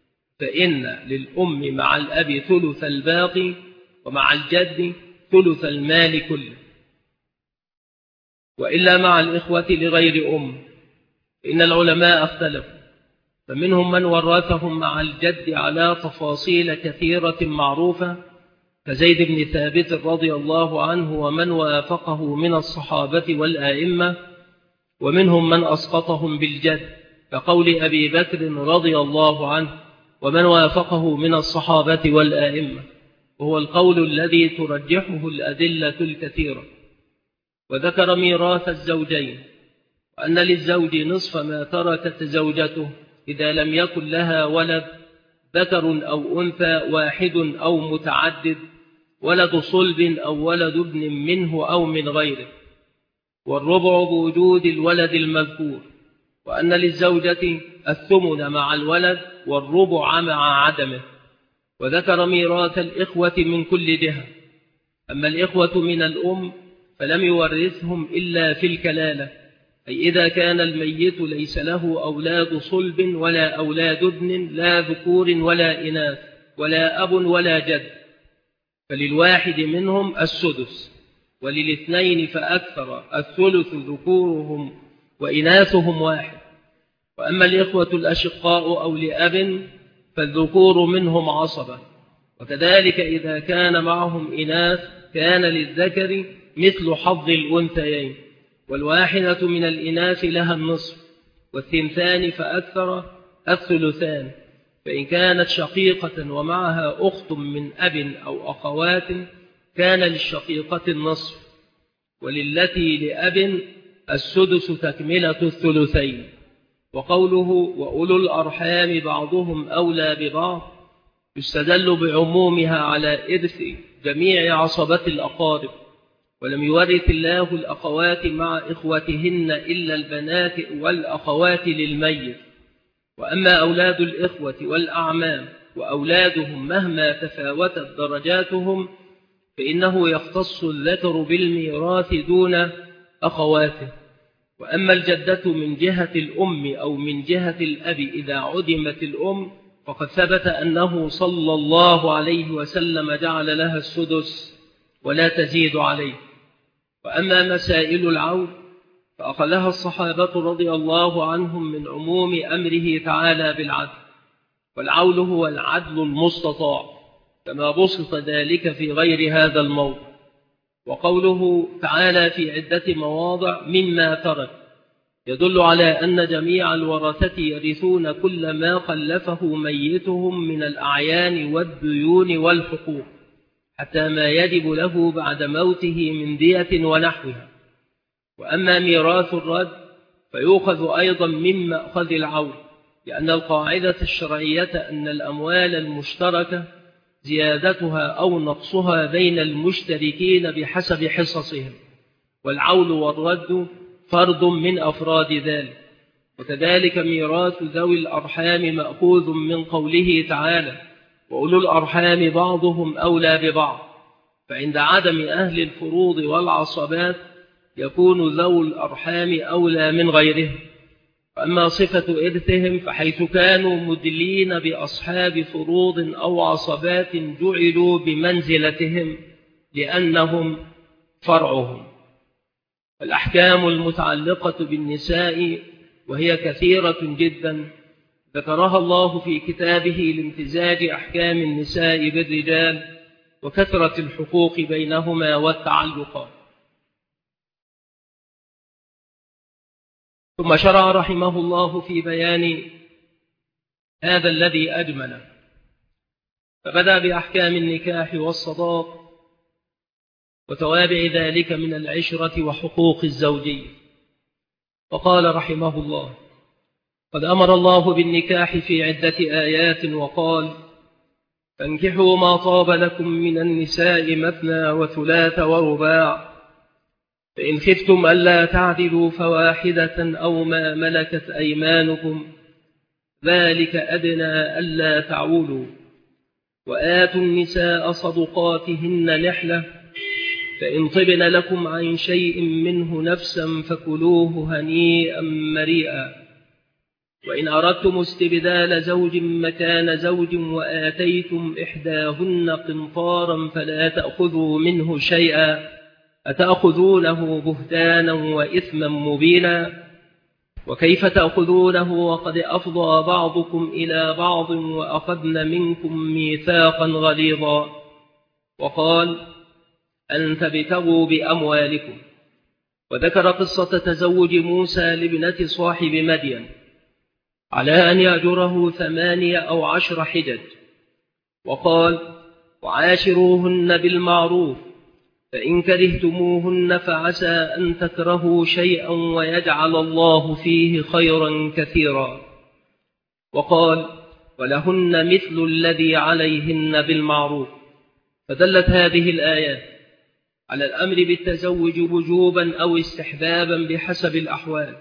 فإن للأم مع الأب ثلث الباقي، ومع الجد ثلث المال كله. وإلا مع الإخوة لغير أم، إن العلماء اختلفوا، فمنهم من ورثهم مع الجد على تفاصيل كثيرة معروفة كزيد بن ثابت رضي الله عنه ومن وافقه من الصحابة والآئمة، ومنهم من أسقطهم بالجد كقول أبي بكر رضي الله عنه ومن وافقه من الصحابة والآئمة، وهو القول الذي ترجحه الأدلة الكثيرة. وذكر ميراث الزوجين، وأن للزوج نصف ما تركت زوجته إذا لم يكن لها ولد ذكر أو أنثى واحد أو متعدد، ولد صلب أو ولد ابن منه أو من غيره، والربع بوجود الولد المذكور. وأن للزوجة الثمن مع الولد والربع مع عدمه. وذكر ميراث الإخوة من كل جهة، أما الإخوة من الأم فلم يورثهم إلا في الكلالة، أي إذا كان الميت ليس له أولاد صلب ولا أولاد ابن لا ذكور ولا إناث ولا أب ولا جد، فللواحد منهم السدس، وللاثنين فأكثر الثلث ذكورهم وإناثهم واحد. وأما الإخوة الأشقاء أو لأب فالذكور منهم عصبة، وكذلك إذا كان معهم إناث كان للذكر مثل حظ الأنثيين، والواحدة من الإناث لها النصف، والثنتان فأكثر الثلثان. فإن كانت شقيقة ومعها أخت من أب أو أخوات كان للشقيقة النصف، وللتي لأب السدس تكملة الثلثين. وقوله وأولو الأرحام بعضهم أولى ببعض، يستدل بعمومها على إرث جميع عصبة الأقارب، ولم يورث الله الأخوات مع إخوتهن إلا البنات والأخوات للميت. وأما أولاد الإخوة والأعمام وأولادهم مهما تفاوتت درجاتهم فإنه يختص الذكر بالميراث دون أخواته. وأما الجدة من جهة الأم أو من جهة الأب إذا عدمت الأم فقد ثبت أنه صلى الله عليه وسلم جعل لها السدس ولا تزيد عليه. وأما مسائل العول فأخذها الصحابة رضي الله عنهم من عموم أمره تعالى بالعدل، والعول هو العدل المستطاع كما بسط ذلك في غير هذا الموضع. وقوله تعالى في عدة مواضع مما ترك يدل على أن جميع الورثة يرثون كل ما خلفه ميتهم من الأعيان والديون والحقوق حتى ما يجب له بعد موته من دية ونحوها. وأما ميراث الرد فيؤخذ أيضا من مأخذ العول، لأن القاعدة الشرعية أن الأموال المشتركة زيادتها أو نقصها بين المشتركين بحسب حصصهم، والعول والرد فرد من أفراد ذلك. وكذلك ميراث ذوي الأرحام مأخوذ من قوله تعالى وأولو الأرحام بعضهم أولى ببعض، فعند عدم أهل الفروض والعصبات يكون ذوي الأرحام أولى من غيرهم. وأما صفة إرثهم فحيث كانوا مدلين بأصحاب فروض أو عصبات جعلوا بمنزلتهم لأنهم فرعهم. الأحكام المتعلقة بالنساء وهي كثيرة جدا ذكرها الله في كتابه لامتزاج أحكام النساء بالرجال وكثرة الحقوق بينهما والتعلقات. ثم شرع رحمه الله في بيان هذا الذي أجمل، فبدأ بأحكام النكاح والصداق وتوابع ذلك من العشرة وحقوق الزوجية. وقال رحمه الله قد أمر الله بالنكاح في عدة آيات وقال فانكحوا ما طاب لكم من النساء مثنى وثلاث ورباع فإن خفتم ألا تعدلوا فواحدة أو ما ملكت أيمانكم ذلك أدنى ألا تعولوا وآتوا النساء صدقاتهن نحلة فإن طبن لكم عن شيء منه نفسا فكلوه هنيئا مريئا وإن أردتم استبدال زوج مكان زوج وآتيتم إحداهن قنطارا فلا تأخذوا منه شيئا أتأخذونه بهتانا وإثما مبينا وكيف تأخذونه وقد أفضى بعضكم إلى بعض وأخذن منكم ميثاقا غليظا. وقال أن تبتغوا بأموالكم. وذكر قصة تزوج موسى لابنة صاحب مدين على أن يأجره 8 أو 10 حجج. وقال وعاشروهن بالمعروف فإن كرهتموهن فعسى أن تكرهوا شيئا ويجعل الله فيه خيرا كثيرا. وقال ولهن مثل الذي عليهن بالمعروف. فدلت هذه الآيات على الأمر بالتزوج وجوبا أو استحبابا بحسب الأحوال،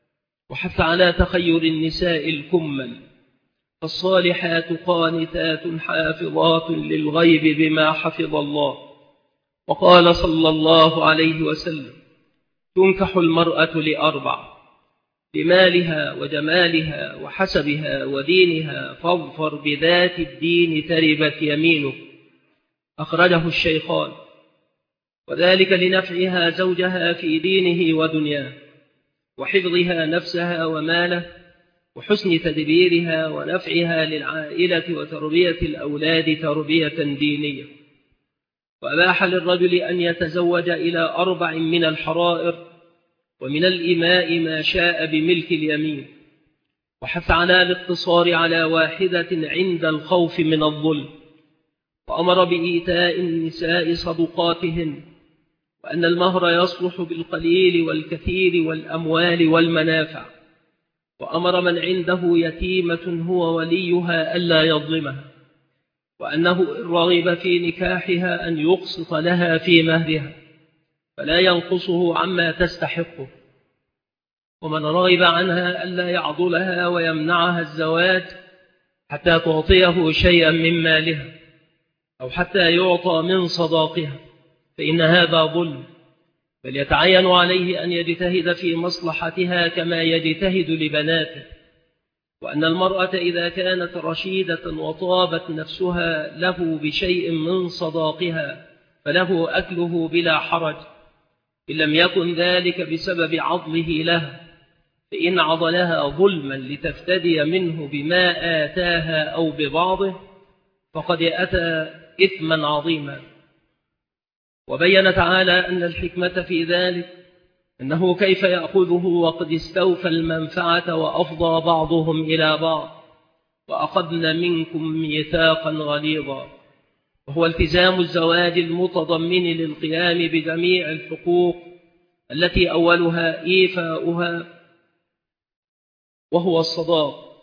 وحث على تخير النساء الكمل فالصالحات قانتات حافظات للغيب بما حفظ الله. وقال صلى الله عليه وسلم تنكح المرأة ل4 بمالها وجمالها وحسبها ودينها فاظفر بذات الدين تربت يمينك. أخرجه الشيخان. وذلك لنفعها زوجها في دينه ودنياه وحفظها نفسها وماله وحسن تدبيرها ونفعها للعائلة وتربية الأولاد تربية دينية. وأباح للرجل أن يتزوج إلى 4 من الحرائر ومن الإماء ما شاء بملك اليمين، وحث على الاقتصار على واحدة عند الخوف من الظلم، وأمر بإيتاء النساء صدقاتهن، وأن المهر يصلح بالقليل والكثير والأموال والمنافع، وأمر من عنده يتيمة هو وليها ألا يظلمها، وأنه إن رغب في نكاحها أن يقسط لها في مهرها فلا ينقصه عما تستحقه، ومن رغب عنها ألا يعضلها ويمنعها الزواج حتى تعطيه شيئا من مالها أو حتى يعطى من صداقها فإن هذا ظلم، بل يتعين عليه أن يجتهد في مصلحتها كما يجتهد لبناته، وأن المرأة إذا كانت رشيدة وطابت نفسها له بشيء من صداقها فله أكله بلا حرج، إن لم يكن ذلك بسبب عضله لها، فإن عضلها ظلما لتفتدي منه بما آتاها أو ببعضه فقد أتى إثما عظيما. وبين تعالى أن الحكمة في ذلك أنه كيف يأخذه وقد استوفى المنفعة وأفضى بعضهم إلى بعض وأخذن منكم ميثاقا غليظا، وهو التزام الزواج المتضمن للقيام بجميع الحقوق التي أولها إيفاؤها وهو الصداق.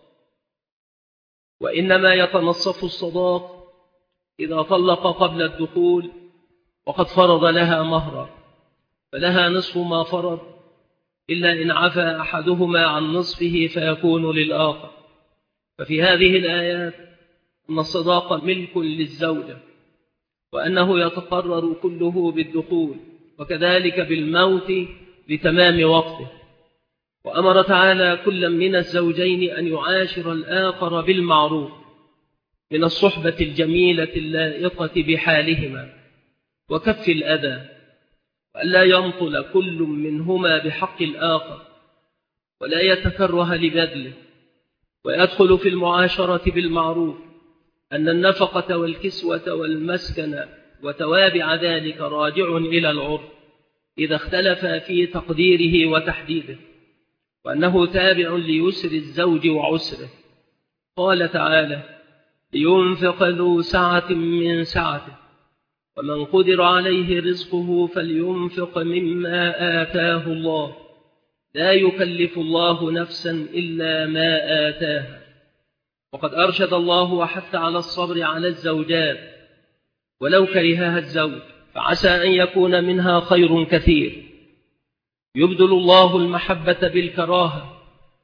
وإنما يتنصف الصداق إذا طلق قبل الدخول وقد فرض لها مهرا فلها نصف ما فرض، إلا إن عفى أحدهما عن نصفه فيكون للآخر. ففي هذه الآيات أن الصداق ملك للزوجة، وأنه يتقرر كله بالدخول وكذلك بالموت لتمام وقته. وأمر تعالى كل من الزوجين أن يعاشر الآخر بالمعروف من الصحبة الجميلة اللائقة بحالهما وكف الأذى، وألا ينطل كل منهما بحق الآخر ولا يتكره لبذله. ويدخل في المعاشرة بالمعروف أن النفقة والكسوة والمسكن وتوابع ذلك راجع إلى العرف إذا اختلف في تقديره وتحديده، وأنه تابع ليسر الزوج وعسره. قال تعالى: لينفق ذو سعة من سعته ومن قدر عليه رزقه فلينفق مما آتاه الله لا يكلف الله نفسا إلا ما آتاها. وقد أرشد الله وحث على الصبر على الزوجات ولو كرهها الزوج، فعسى أن يكون منها خير كثير. يبدل الله المحبة بالكراهة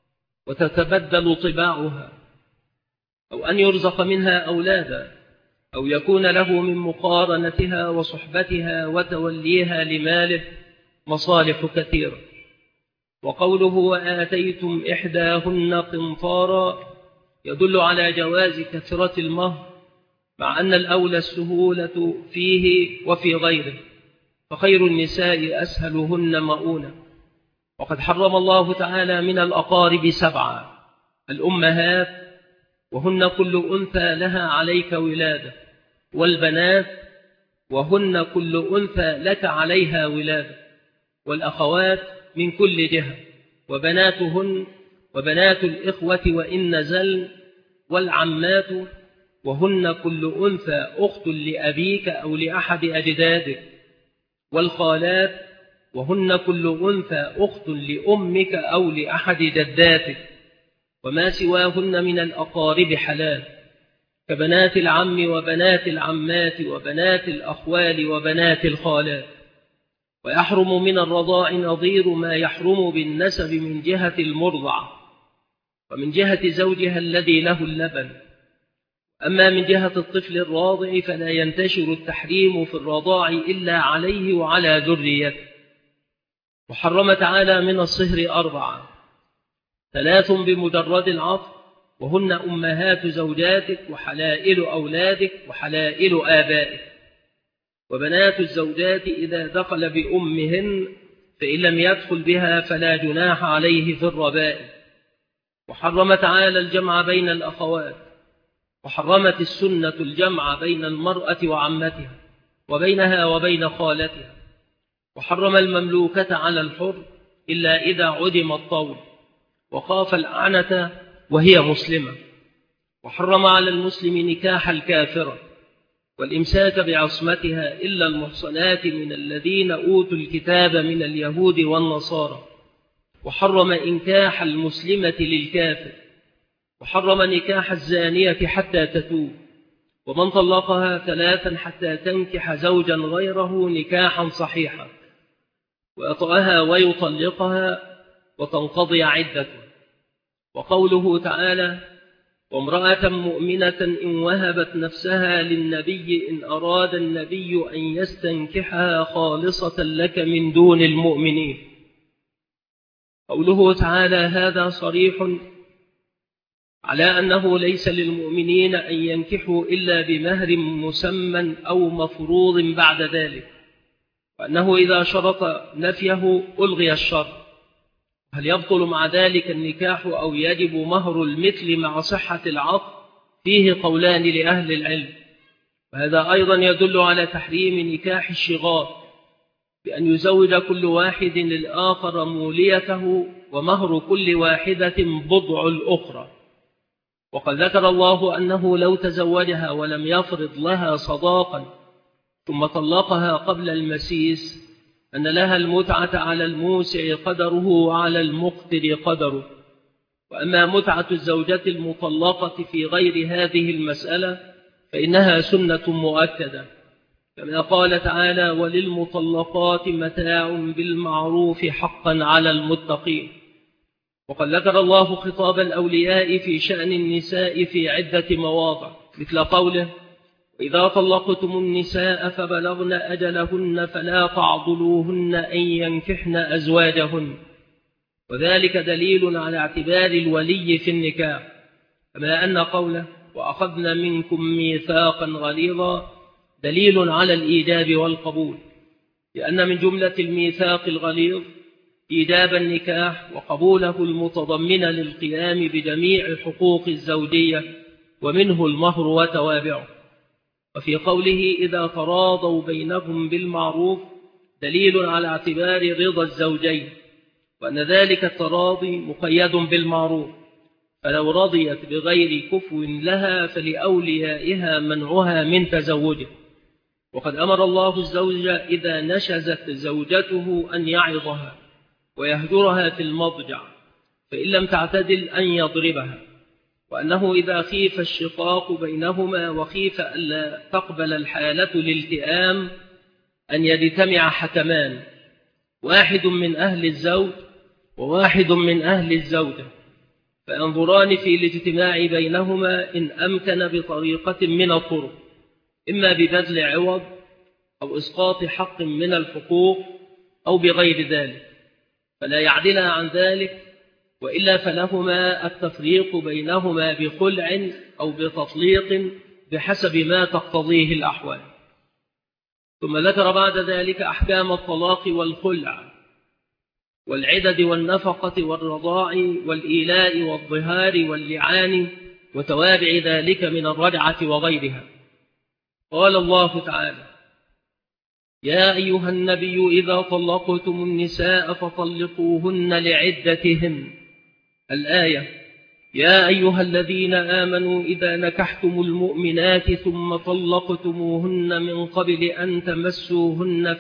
وتتبدل طباعها، أو أن يرزق منها أولادا، أو يكون له من مقارنتها وصحبتها وتوليها لماله مصالح كثيرة. وقوله وآتيتم إحداهن قنطارا يدل على جواز كثرة المهر، مع أن الأولى السهولة فيه وفي غيره، فخير النساء أسهلهن مؤونة. وقد حرم الله تعالى من الأقارب 7: الأمهات وهن كل أنثى لها عليك ولادة، والبنات وهن كل أنثى لك عليها ولادة، والأخوات من كل جهة، وبناتهن وبنات الإخوة وإن نزلن، والعمات وهن كل أنثى أخت لأبيك أو لأحد أجدادك، والخالات وهن كل أنثى أخت لأمك أو لأحد جداتك، وما سواهن من الأقارب حلال، كبنات العم وبنات العمات وبنات الأخوال وبنات الخالات. ويحرم من الرضاع نظير ما يحرم بالنسب من جهة المرضع ومن جهة زوجها الذي له اللبن. أما من جهة الطفل الراضع فلا ينتشر التحريم في الرضاع إلا عليه وعلى ذريته. وحرم تعالى من الصهر 4: 3 بمجرد العطف، وهن أمهات زوجاتك وحلائل أولادك وحلائل آبائك، وبنات الزوجات إذا دخل بأمهن، فإن لم يدخل بها فلا جناح عليه في الربائب. وحرم تعالى الجمع بين الأخوات، وحرمت السنة الجمع بين المرأة وعمتها وبينها وبين خالتها. وحرم المملوكة على الحر إلا إذا عدم الطول وخاف الأعنة وهي مسلمة. وحرم على المسلم نكاح الكافرة والإمساك بعصمتها إلا المحصنات من الذين أوتوا الكتاب من اليهود والنصارى. وحرم إنكاح المسلمة للكافر. وحرم نكاح الزانية حتى تتوب. ومن طلقها 3 حتى تنكح زوجا غيره نكاحا صحيحا ويطأها ويطلقها وتنقضي عدته. وقوله تعالى: وامرأة مؤمنة إن وهبت نفسها للنبي إن أراد النبي أن يستنكحها خالصة لك من دون المؤمنين. قوله تعالى هذا صريح على أنه ليس للمؤمنين أن ينكحوا إلا بمهر مسمى أو مفروض بعد ذلك، وأنه إذا شرط نفيه ألغي الشرط. هل يبطل مع ذلك النكاح أو يجب مهر المثل مع صحة العقد؟ فيه قولان لأهل العلم، وهذا أيضا يدل على تحريم نكاح الشغار بأن يزوج كل واحد للآخر موليته ومهر كل واحدة بضع الأخرى. وقد ذكر الله أنه لو تزوجها ولم يفرض لها صداقا ثم طلقها قبل المسيس أن لها المتعة على الموسع قدره وعلى المقتر قدره. وأما متعة الزوجة المطلقة في غير هذه المسألة فإنها سنة مؤكدة، كما قال تعالى: وللمطلقات متاع بالمعروف حقا على المتقين. وقد ذكر الله خطاب الأولياء في شأن النساء في عدة مواضع، مثل قوله: إذا طلقتم النساء فبلغن أجلهن فلا تعضلوهن أن ينكحن أزواجهن، وذلك دليل على اعتبار الولي في النكاح، كما أن قوله: وأخذن منكم ميثاقا غليظا دليل على الإيجاب والقبول، لأن من جملة الميثاق الغليظ إيجاب النكاح وقبوله المتضمن للقيام بجميع حقوق الزوجية ومنه المهر وتوابعه. وفي قوله: إذا تراضوا بينهم بالمعروف دليل على اعتبار رضا الزوجين، وأن ذلك التراضي مقيد بالمعروف، فلو رضيت بغير كفو لها فلأوليائها منعها من تزوجه. وقد أمر الله الزوج إذا نشزت زوجته أن يعظها ويهجرها في المضجع، فإن لم تعتدل أن يضربها، وأنه إذا خيف الشقاق بينهما وخيف ألا تقبل الحالة الالتئام أن يجتمع حكمان، واحد من أهل الزوج وواحد من أهل الزوجة، فينظران في الاجتماع بينهما إن أمكن بطريقة من الطرق، إما ببذل عوض أو إسقاط حق من الحقوق أو بغير ذلك، فلا يعدلا عن ذلك، وإلا فلهما التفريق بينهما بخلع أو بتطليق بحسب ما تقتضيه الأحوال. ثم ذكر بعد ذلك أحكام الطلاق والخلع والعدد والنفقة والرضاع والإيلاء والظهار واللعان وتوابع ذلك من الرجعة وغيرها. قال الله تعالى: يا أيها النبي إذا طلقتم النساء فطلقوهن لعدتهن. الآية: يا أيها الذين آمنوا إذا نكحتم المؤمنات ثم طلقتموهن من قبل أن تمسوهن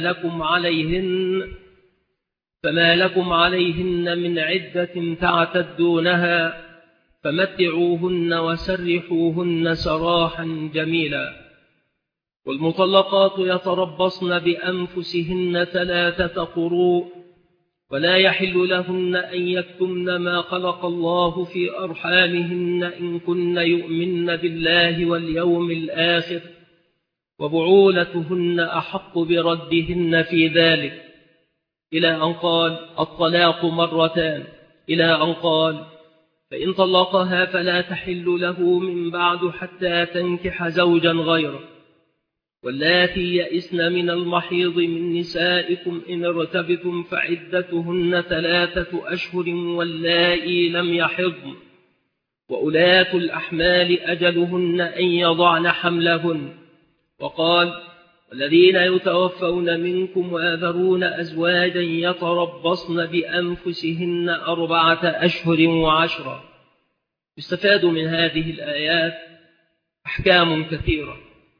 فما لكم عليهن من عدة تعتدونها فمتعوهن وسرحوهن سراحا جميلا. والمطلقات يتربصن بأنفسهن 3 قروء، ولا يحل لهن أن يكتمن ما خلق الله في أرحامهن إن كن يؤمن بالله واليوم الآخر، وبعولتهن أحق بردهن في ذلك، إلى أن قال: الطلاق 2 إلى أن قال: فإن طلقها فلا تحل له من بعد حتى تنكح زوجا غيره. واللاتي يئسن من المحيض من نسائكم إن ارتبتم فعدتهن 3 أشهر واللائي لم يحضن، وأولاة الأحمال أجلهن أن يضعن حملهن. وقال: والذين يتوفون منكم ويذرون أزواجا يتربصن بأنفسهن 4 أشهر و10. يستفاد من هذه الآيات أحكام كثيرة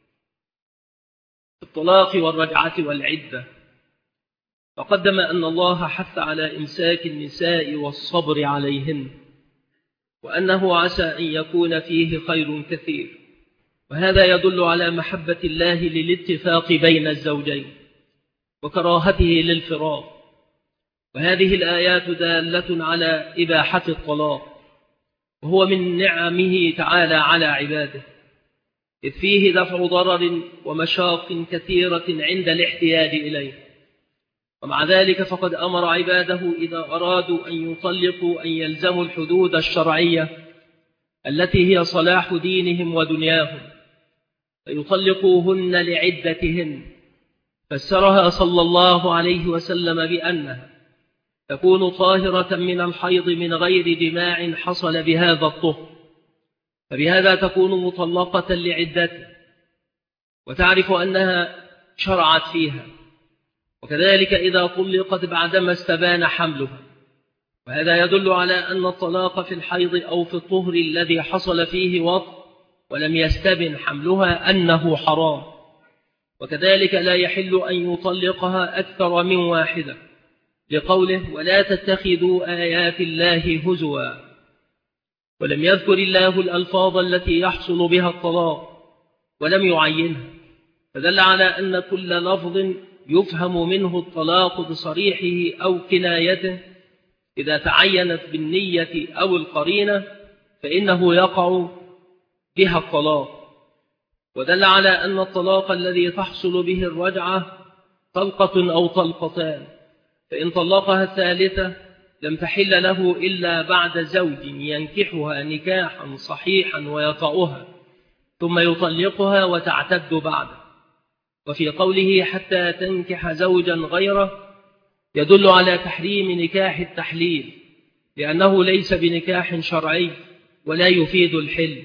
في الطلاق والرجعة والعدة. فقدم أن الله حث على إمساك النساء والصبر عليهن، وأنه عسى أن يكون فيه خير كثير، وهذا يدل على محبة الله للاتفاق بين الزوجين وكراهته للفراق. وهذه الآيات دالة على إباحة الطلاق، وهو من نعمه تعالى على عباده، إذ فيه دفع ضرر ومشاق كثيرة عند الاحتياج إليه. ومع ذلك فقد أمر عباده إذا أرادوا أن يطلقوا أن يلزموا الحدود الشرعية التي هي صلاح دينهم ودنياهم، فيطلقوهن لعدتهن. فسرها صلى الله عليه وسلم بأنها تكون طاهرة من الحيض من غير جماع حصل بهذا الطهر، فبهذا تكون مطلقة لعدته وتعرف أنها شرعت فيها. وكذلك إذا طلقت بعدما استبان حملها، وهذا يدل على أن الطلاق في الحيض أو في الطهر الذي حصل فيه وطء ولم يستبن حملها أنه حرام. وكذلك لا يحل أن يطلقها أكثر من واحدة، لقوله ولا تتخذوا آيات الله هزوا. ولم يذكر الله الألفاظ التي يحصل بها الطلاق ولم يعينها، فدل على أن كل لفظ يفهم منه الطلاق بصريحه أو كنايته إذا تعينت بالنية أو القرينة فإنه يقع بها الطلاق. ودل على أن الطلاق الذي تحصل به الرجعة طلقة أو طلقتان، فإن طلقها الثالثة لم تحل له إلا بعد زوج ينكحها نكاحا صحيحا ويطأها ثم يطلقها وتعتد بعده. وفي قوله حتى تنكح زوجا غيره يدل على تحريم نكاح التحليل، لأنه ليس بنكاح شرعي ولا يفيد الحل.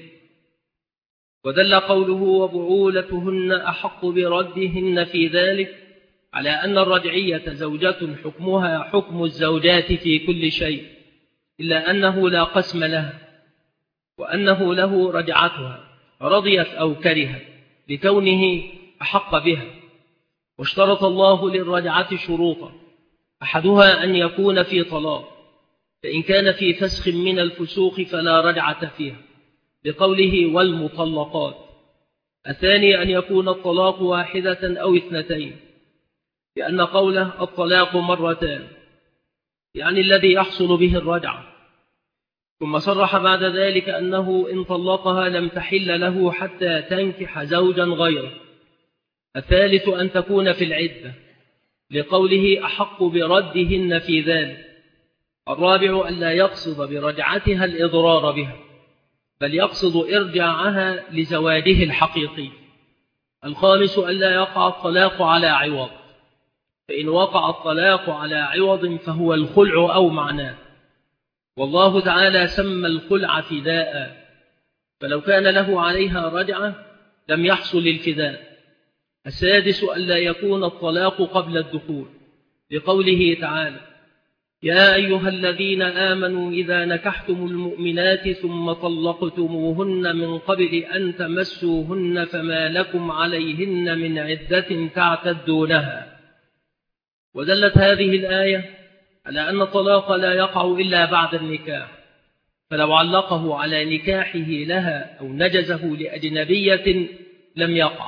ودل قوله وبعولتهن أحق بردهن في ذلك على أن الرجعية زوجة حكمها حكم الزوجات في كل شيء، إلا أنه لا قسم لها، وأنه له رجعتها رضيت أو كرهت لكونه أحق بها. واشترط الله للرجعة شروطا، أحدها أن يكون في طلاق، فإن كان في فسخ من الفسوق فلا رجعة فيها، بقوله والمطلقات. الثاني أن يكون الطلاق واحدة أو اثنتين، لأن قوله الطلاق مرتان يعني الذي يحصل به الرجعة. ثم صرح بعد ذلك أنه إن طلقها لم تحل له حتى تنكح زوجا غيره. الثالث أن تكون في العدة، لقوله أحق بردهن في ذلك. الرابع أن لا يقصد برجعتها الإضرار بها، بل يقصد إرجاعها لزواجه الحقيقي. الخامس أن لا يقع الطلاق على عوض، فإن وقع الطلاق على عوض فهو الخلع أو معناه، والله تعالى سمى الخلع فداء، فلو كان له عليها رجعة لم يحصل الفداء. السادس أن لا يكون الطلاق قبل الدخول، لقوله تعالى يا أيها الذين آمنوا إذا نكحتم المؤمنات ثم طلقتموهن من قبل أن تمسوهن فما لكم عليهن من عدة تعتدونها. ودلت هذه الآية على أن الطلاق لا يقع إلا بعد النكاح، فلو علقه على نكاحه لها أو نجزه لأجنبية لم يقع.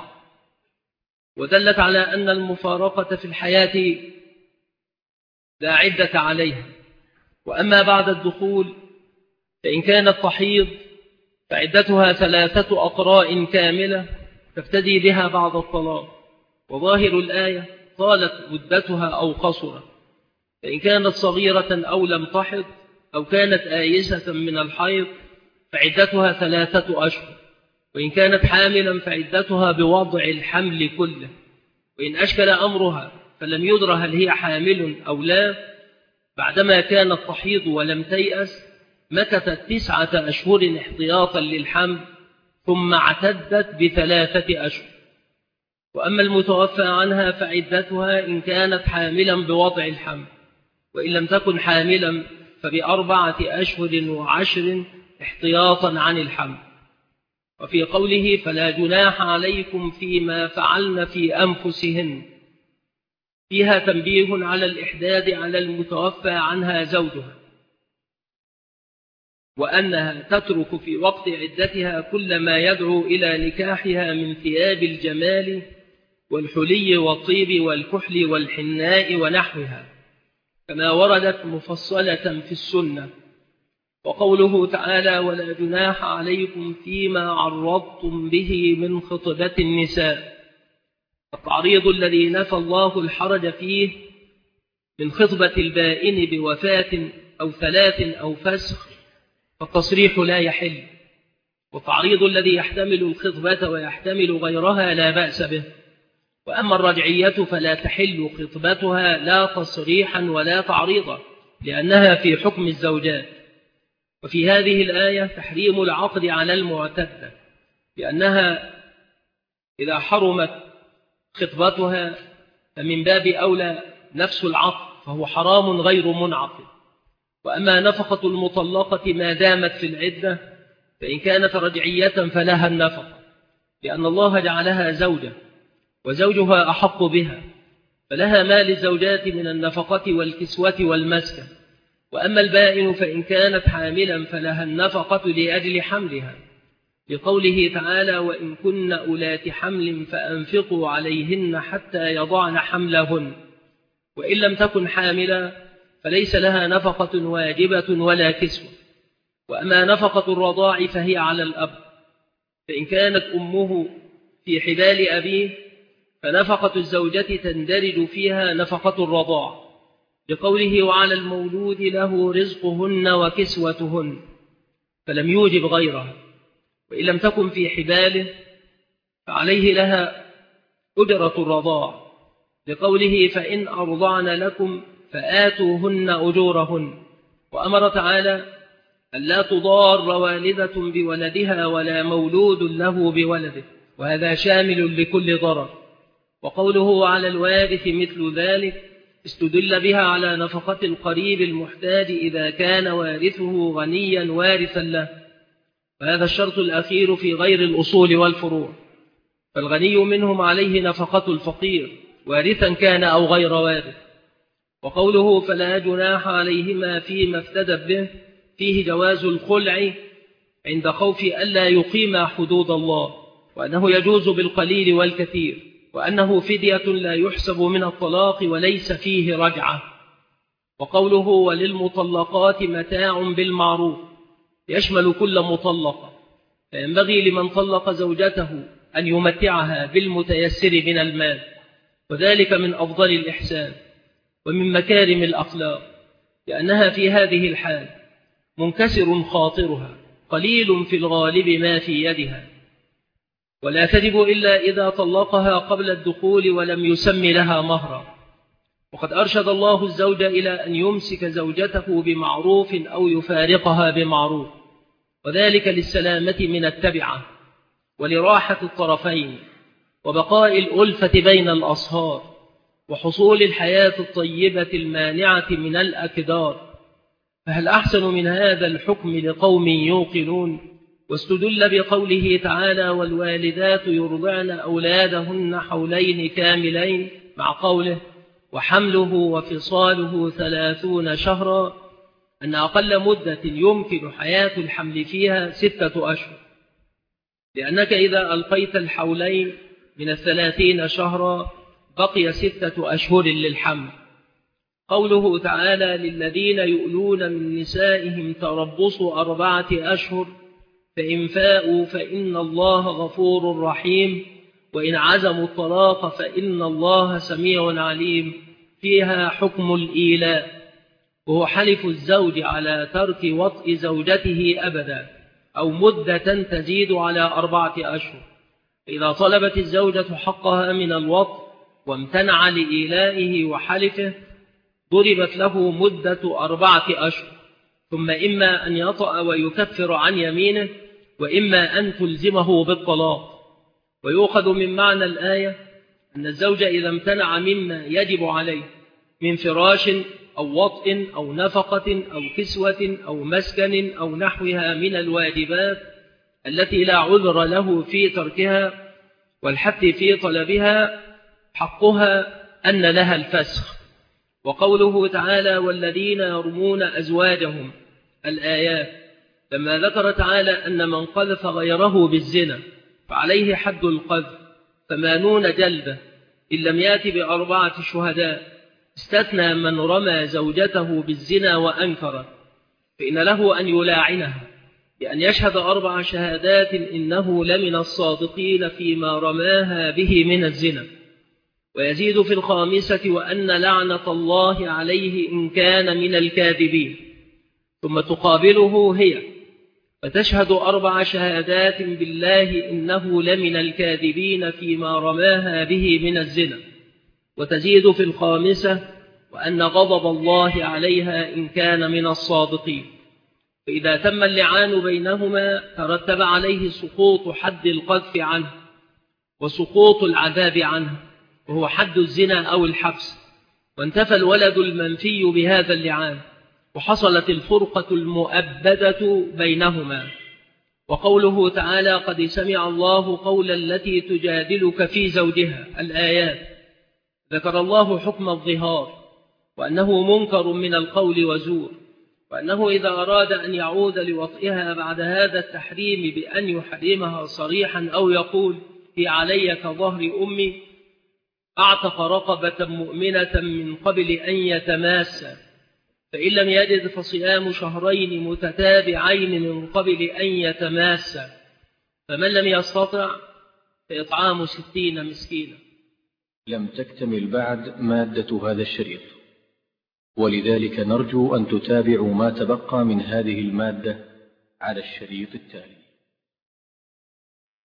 ودلت على أن المفارقة في الحياة لا عدة عليها. وأما بعد الدخول فإن كانت تحيض فعدتها 3 أقراء كاملة تفتدي بها بعد الطلاق، وظاهر الآية طالت مدتها أو قصرت. فإن كانت صغيرة أو لم تحض أو كانت آيسة من الحيض فعدتها 3 أشهر، وإن كانت حاملا فعدتها بوضع الحمل كله. وإن أشكل أمرها فلم يدر هل هي حامل أو لا، بعدما كانت تحيض ولم تيأس مكثت 9 أشهر احتياطا للحمل ثم اعتدت ب3 أشهر. وأما المتوفى عنها فعدتها إن كانت حاملا بوضع الحمل، وإن لم تكن حاملا ب4 أشهر و10 احتياطا عن الحمل. وفي قوله فلا جناح عليكم فيما فعلن في أنفسهن فيها تنبيه على الإحداد على المتوفى عنها زوجها، وأنها تترك في وقت عدتها كل ما يدعو إلى نكاحها من ثياب الجمال والحلي والطيب والكحل والحناء ونحوها، كما وردت مفصلة في السنة. وقوله تعالى: ولا جناح عليكم فيما عرضتم به من خطبة النساء، التعريض الذي نفى الله الحرج فيه من خطبة البائن بوفاة أو ثلاث أو فسخ، فالتصريح لا يحل. والتعريض الذي يحتمل الخطبة ويحتمل غيرها لا بأس به. وأما الرجعية فلا تحل خطبتها لا تصريحا ولا تعريضا، لأنها في حكم الزوجات. وفي هذه الآية تحريم العقد على المعتدة، لأنها إذا حرمت خطبتها فمن باب أولى نفس العقد، فهو حرام غير منعقد. وأما نفقة المطلقة ما دامت في العدة فإن كانت رجعية فلها النفقة، لأن الله جعلها زوجة وزوجها أحق بها، فلها ما للزوجات من النفقة والكسوة والمسكن. وأما البائن فإن كانت حاملا فلها النفقة لأجل حملها، لقوله تعالى: وإن كن أولات حمل فأنفقوا عليهن حتى يضعن حملهن. وإن لم تكن حاملا فليس لها نفقة واجبة ولا كسوة. وأما نفقة الرضاع فهي على الأب، فإن كانت أمه في حبال أبيه فنفقة الزوجة تندرج فيها نفقة الرضاع، لقوله: وعلى المولود له رزقهن وكسوتهن، فلم يوجب غيرها. وإن لم تكن في حباله فعليه لها أجرة الرضاع، لقوله: فإن أرضعن لكم فآتوهن أجورهن. وأمر تعالى ألا تضار والدة بولدها ولا مولود له بولده، وهذا شامل لكل ضرر. وقوله على الوارث مثل ذلك استدل بها على نفقة القريب المحتاج إذا كان وارثه غنيا وارثا له، وهذا الشرط الأخير في غير الأصول والفروع، فالغني منهم عليه نفقة الفقير وارثا كان أو غير وارث. وقوله فلا جناح عليهما فيما افتدت به فيه جواز الخلع عند خوف ألا يقيم حدود الله، وأنه يجوز بالقليل والكثير، وأنه فدية لا يحسب من الطلاق وليس فيه رجعة. وقوله وللمطلقات متاع بالمعروف يشمل كل مطلقة، فينبغي لمن طلق زوجته أن يمتعها بالمتيسر من المال، وذلك من أفضل الإحسان ومن مكارم الأخلاق، لأنها في هذه الحال منكسر خاطرها قليل في الغالب ما في يدها، ولا تجب إلا إذا طلقها قبل الدخول ولم يسم لها مهرا. وقد أرشد الله الزوج إلى أن يمسك زوجته بمعروف أو يفارقها بمعروف، وذلك للسلامة من التبعة ولراحة الطرفين وبقاء الألفة بين الأصهار وحصول الحياة الطيبة المانعة من الأكدار. فهل أحسن من هذا الحكم لقوم يوقنون؟ واستدل بقوله تعالى والوالدات يرضعن أولادهن حولين كاملين، مع قوله وحمله وفصاله 30 شهرا، أن أقل مدة يمكن حياة الحمل فيها 6 أشهر، لأنك إذا ألقيت الحولين من 30 شهرا بقي 6 أشهر للحمل. قوله تعالى للذين يؤلون من نسائهم تربص 4 أشهر فإن فاءوا فإن الله غفور رحيم وإن عزموا الطلاق فإن الله سميع عليم، فيها حكم الإيلاء، وهو حلف الزوج على ترك وطء زوجته أبدا أو مدة تزيد على 4 أشهر. إذا طلبت الزوجة حقها من الوطء وامتنع لإيلائه وحلفه ضربت له مدة 4 أشهر، ثم إما أن يطأ ويكفر عن يمينه، وإما أن تلزمه بالطلاق. ويؤخذ من معنى الآية أن الزوج إذا امتنع مما يجب عليه من فراش أو وطء أو نفقة أو كسوة أو مسكن أو نحوها من الواجبات التي لا عذر له في تركها والحث في طلبها، حقها أن لها الفسخ. وقوله تعالى والذين يرمون أزواجهم الآيات، لما ذكر تعالى أن من قذف غيره بالزنا فعليه حد القذف 80 جلدة إن لم يأت ب4 شهداء، استثنى من رمى زوجته بالزنا وأنكر، فإن له أن يلاعنها بأن يشهد 4 شهادات إنه لمن الصادقين فيما رماها به من الزنا، ويزيد في 5 وأن لعنة الله عليه إن كان من الكاذبين، ثم تقابله هي فتشهد 4 شهادات بالله إنه لمن الكاذبين فيما رماها به من الزنا، وتزيد في 5 وأن غضب الله عليها إن كان من الصادقين. فإذا تم اللعان بينهما ترتب عليه سقوط حد القذف عنه وسقوط العذاب عنه، وهو حد الزنا أو الحبس، وانتفى الولد المنفي بهذا اللعان، وحصلت الفرقة المؤبدة بينهما. وقوله تعالى قد سمع الله قول التي تجادلك في زوجها الآيات، ذكر الله حكم الظهار وأنه منكر من القول وزور، وأنه إذا أراد أن يعود لوطئها بعد هذا التحريم بأن يحرمها صريحا أو يقول هي علي كظهر أمي، أعتق رقبة مؤمنة من قبل أن يتماسى، فإن لم يجد فصيام 2 شهرين متتابعين من قبل أن يتماسى، فمن لم يستطع فإطعام 60 مسكينا. لم تكتمل بعد مادة هذا الشريط، ولذلك نرجو أن تتابعوا ما تبقى من هذه المادة على الشريط التالي.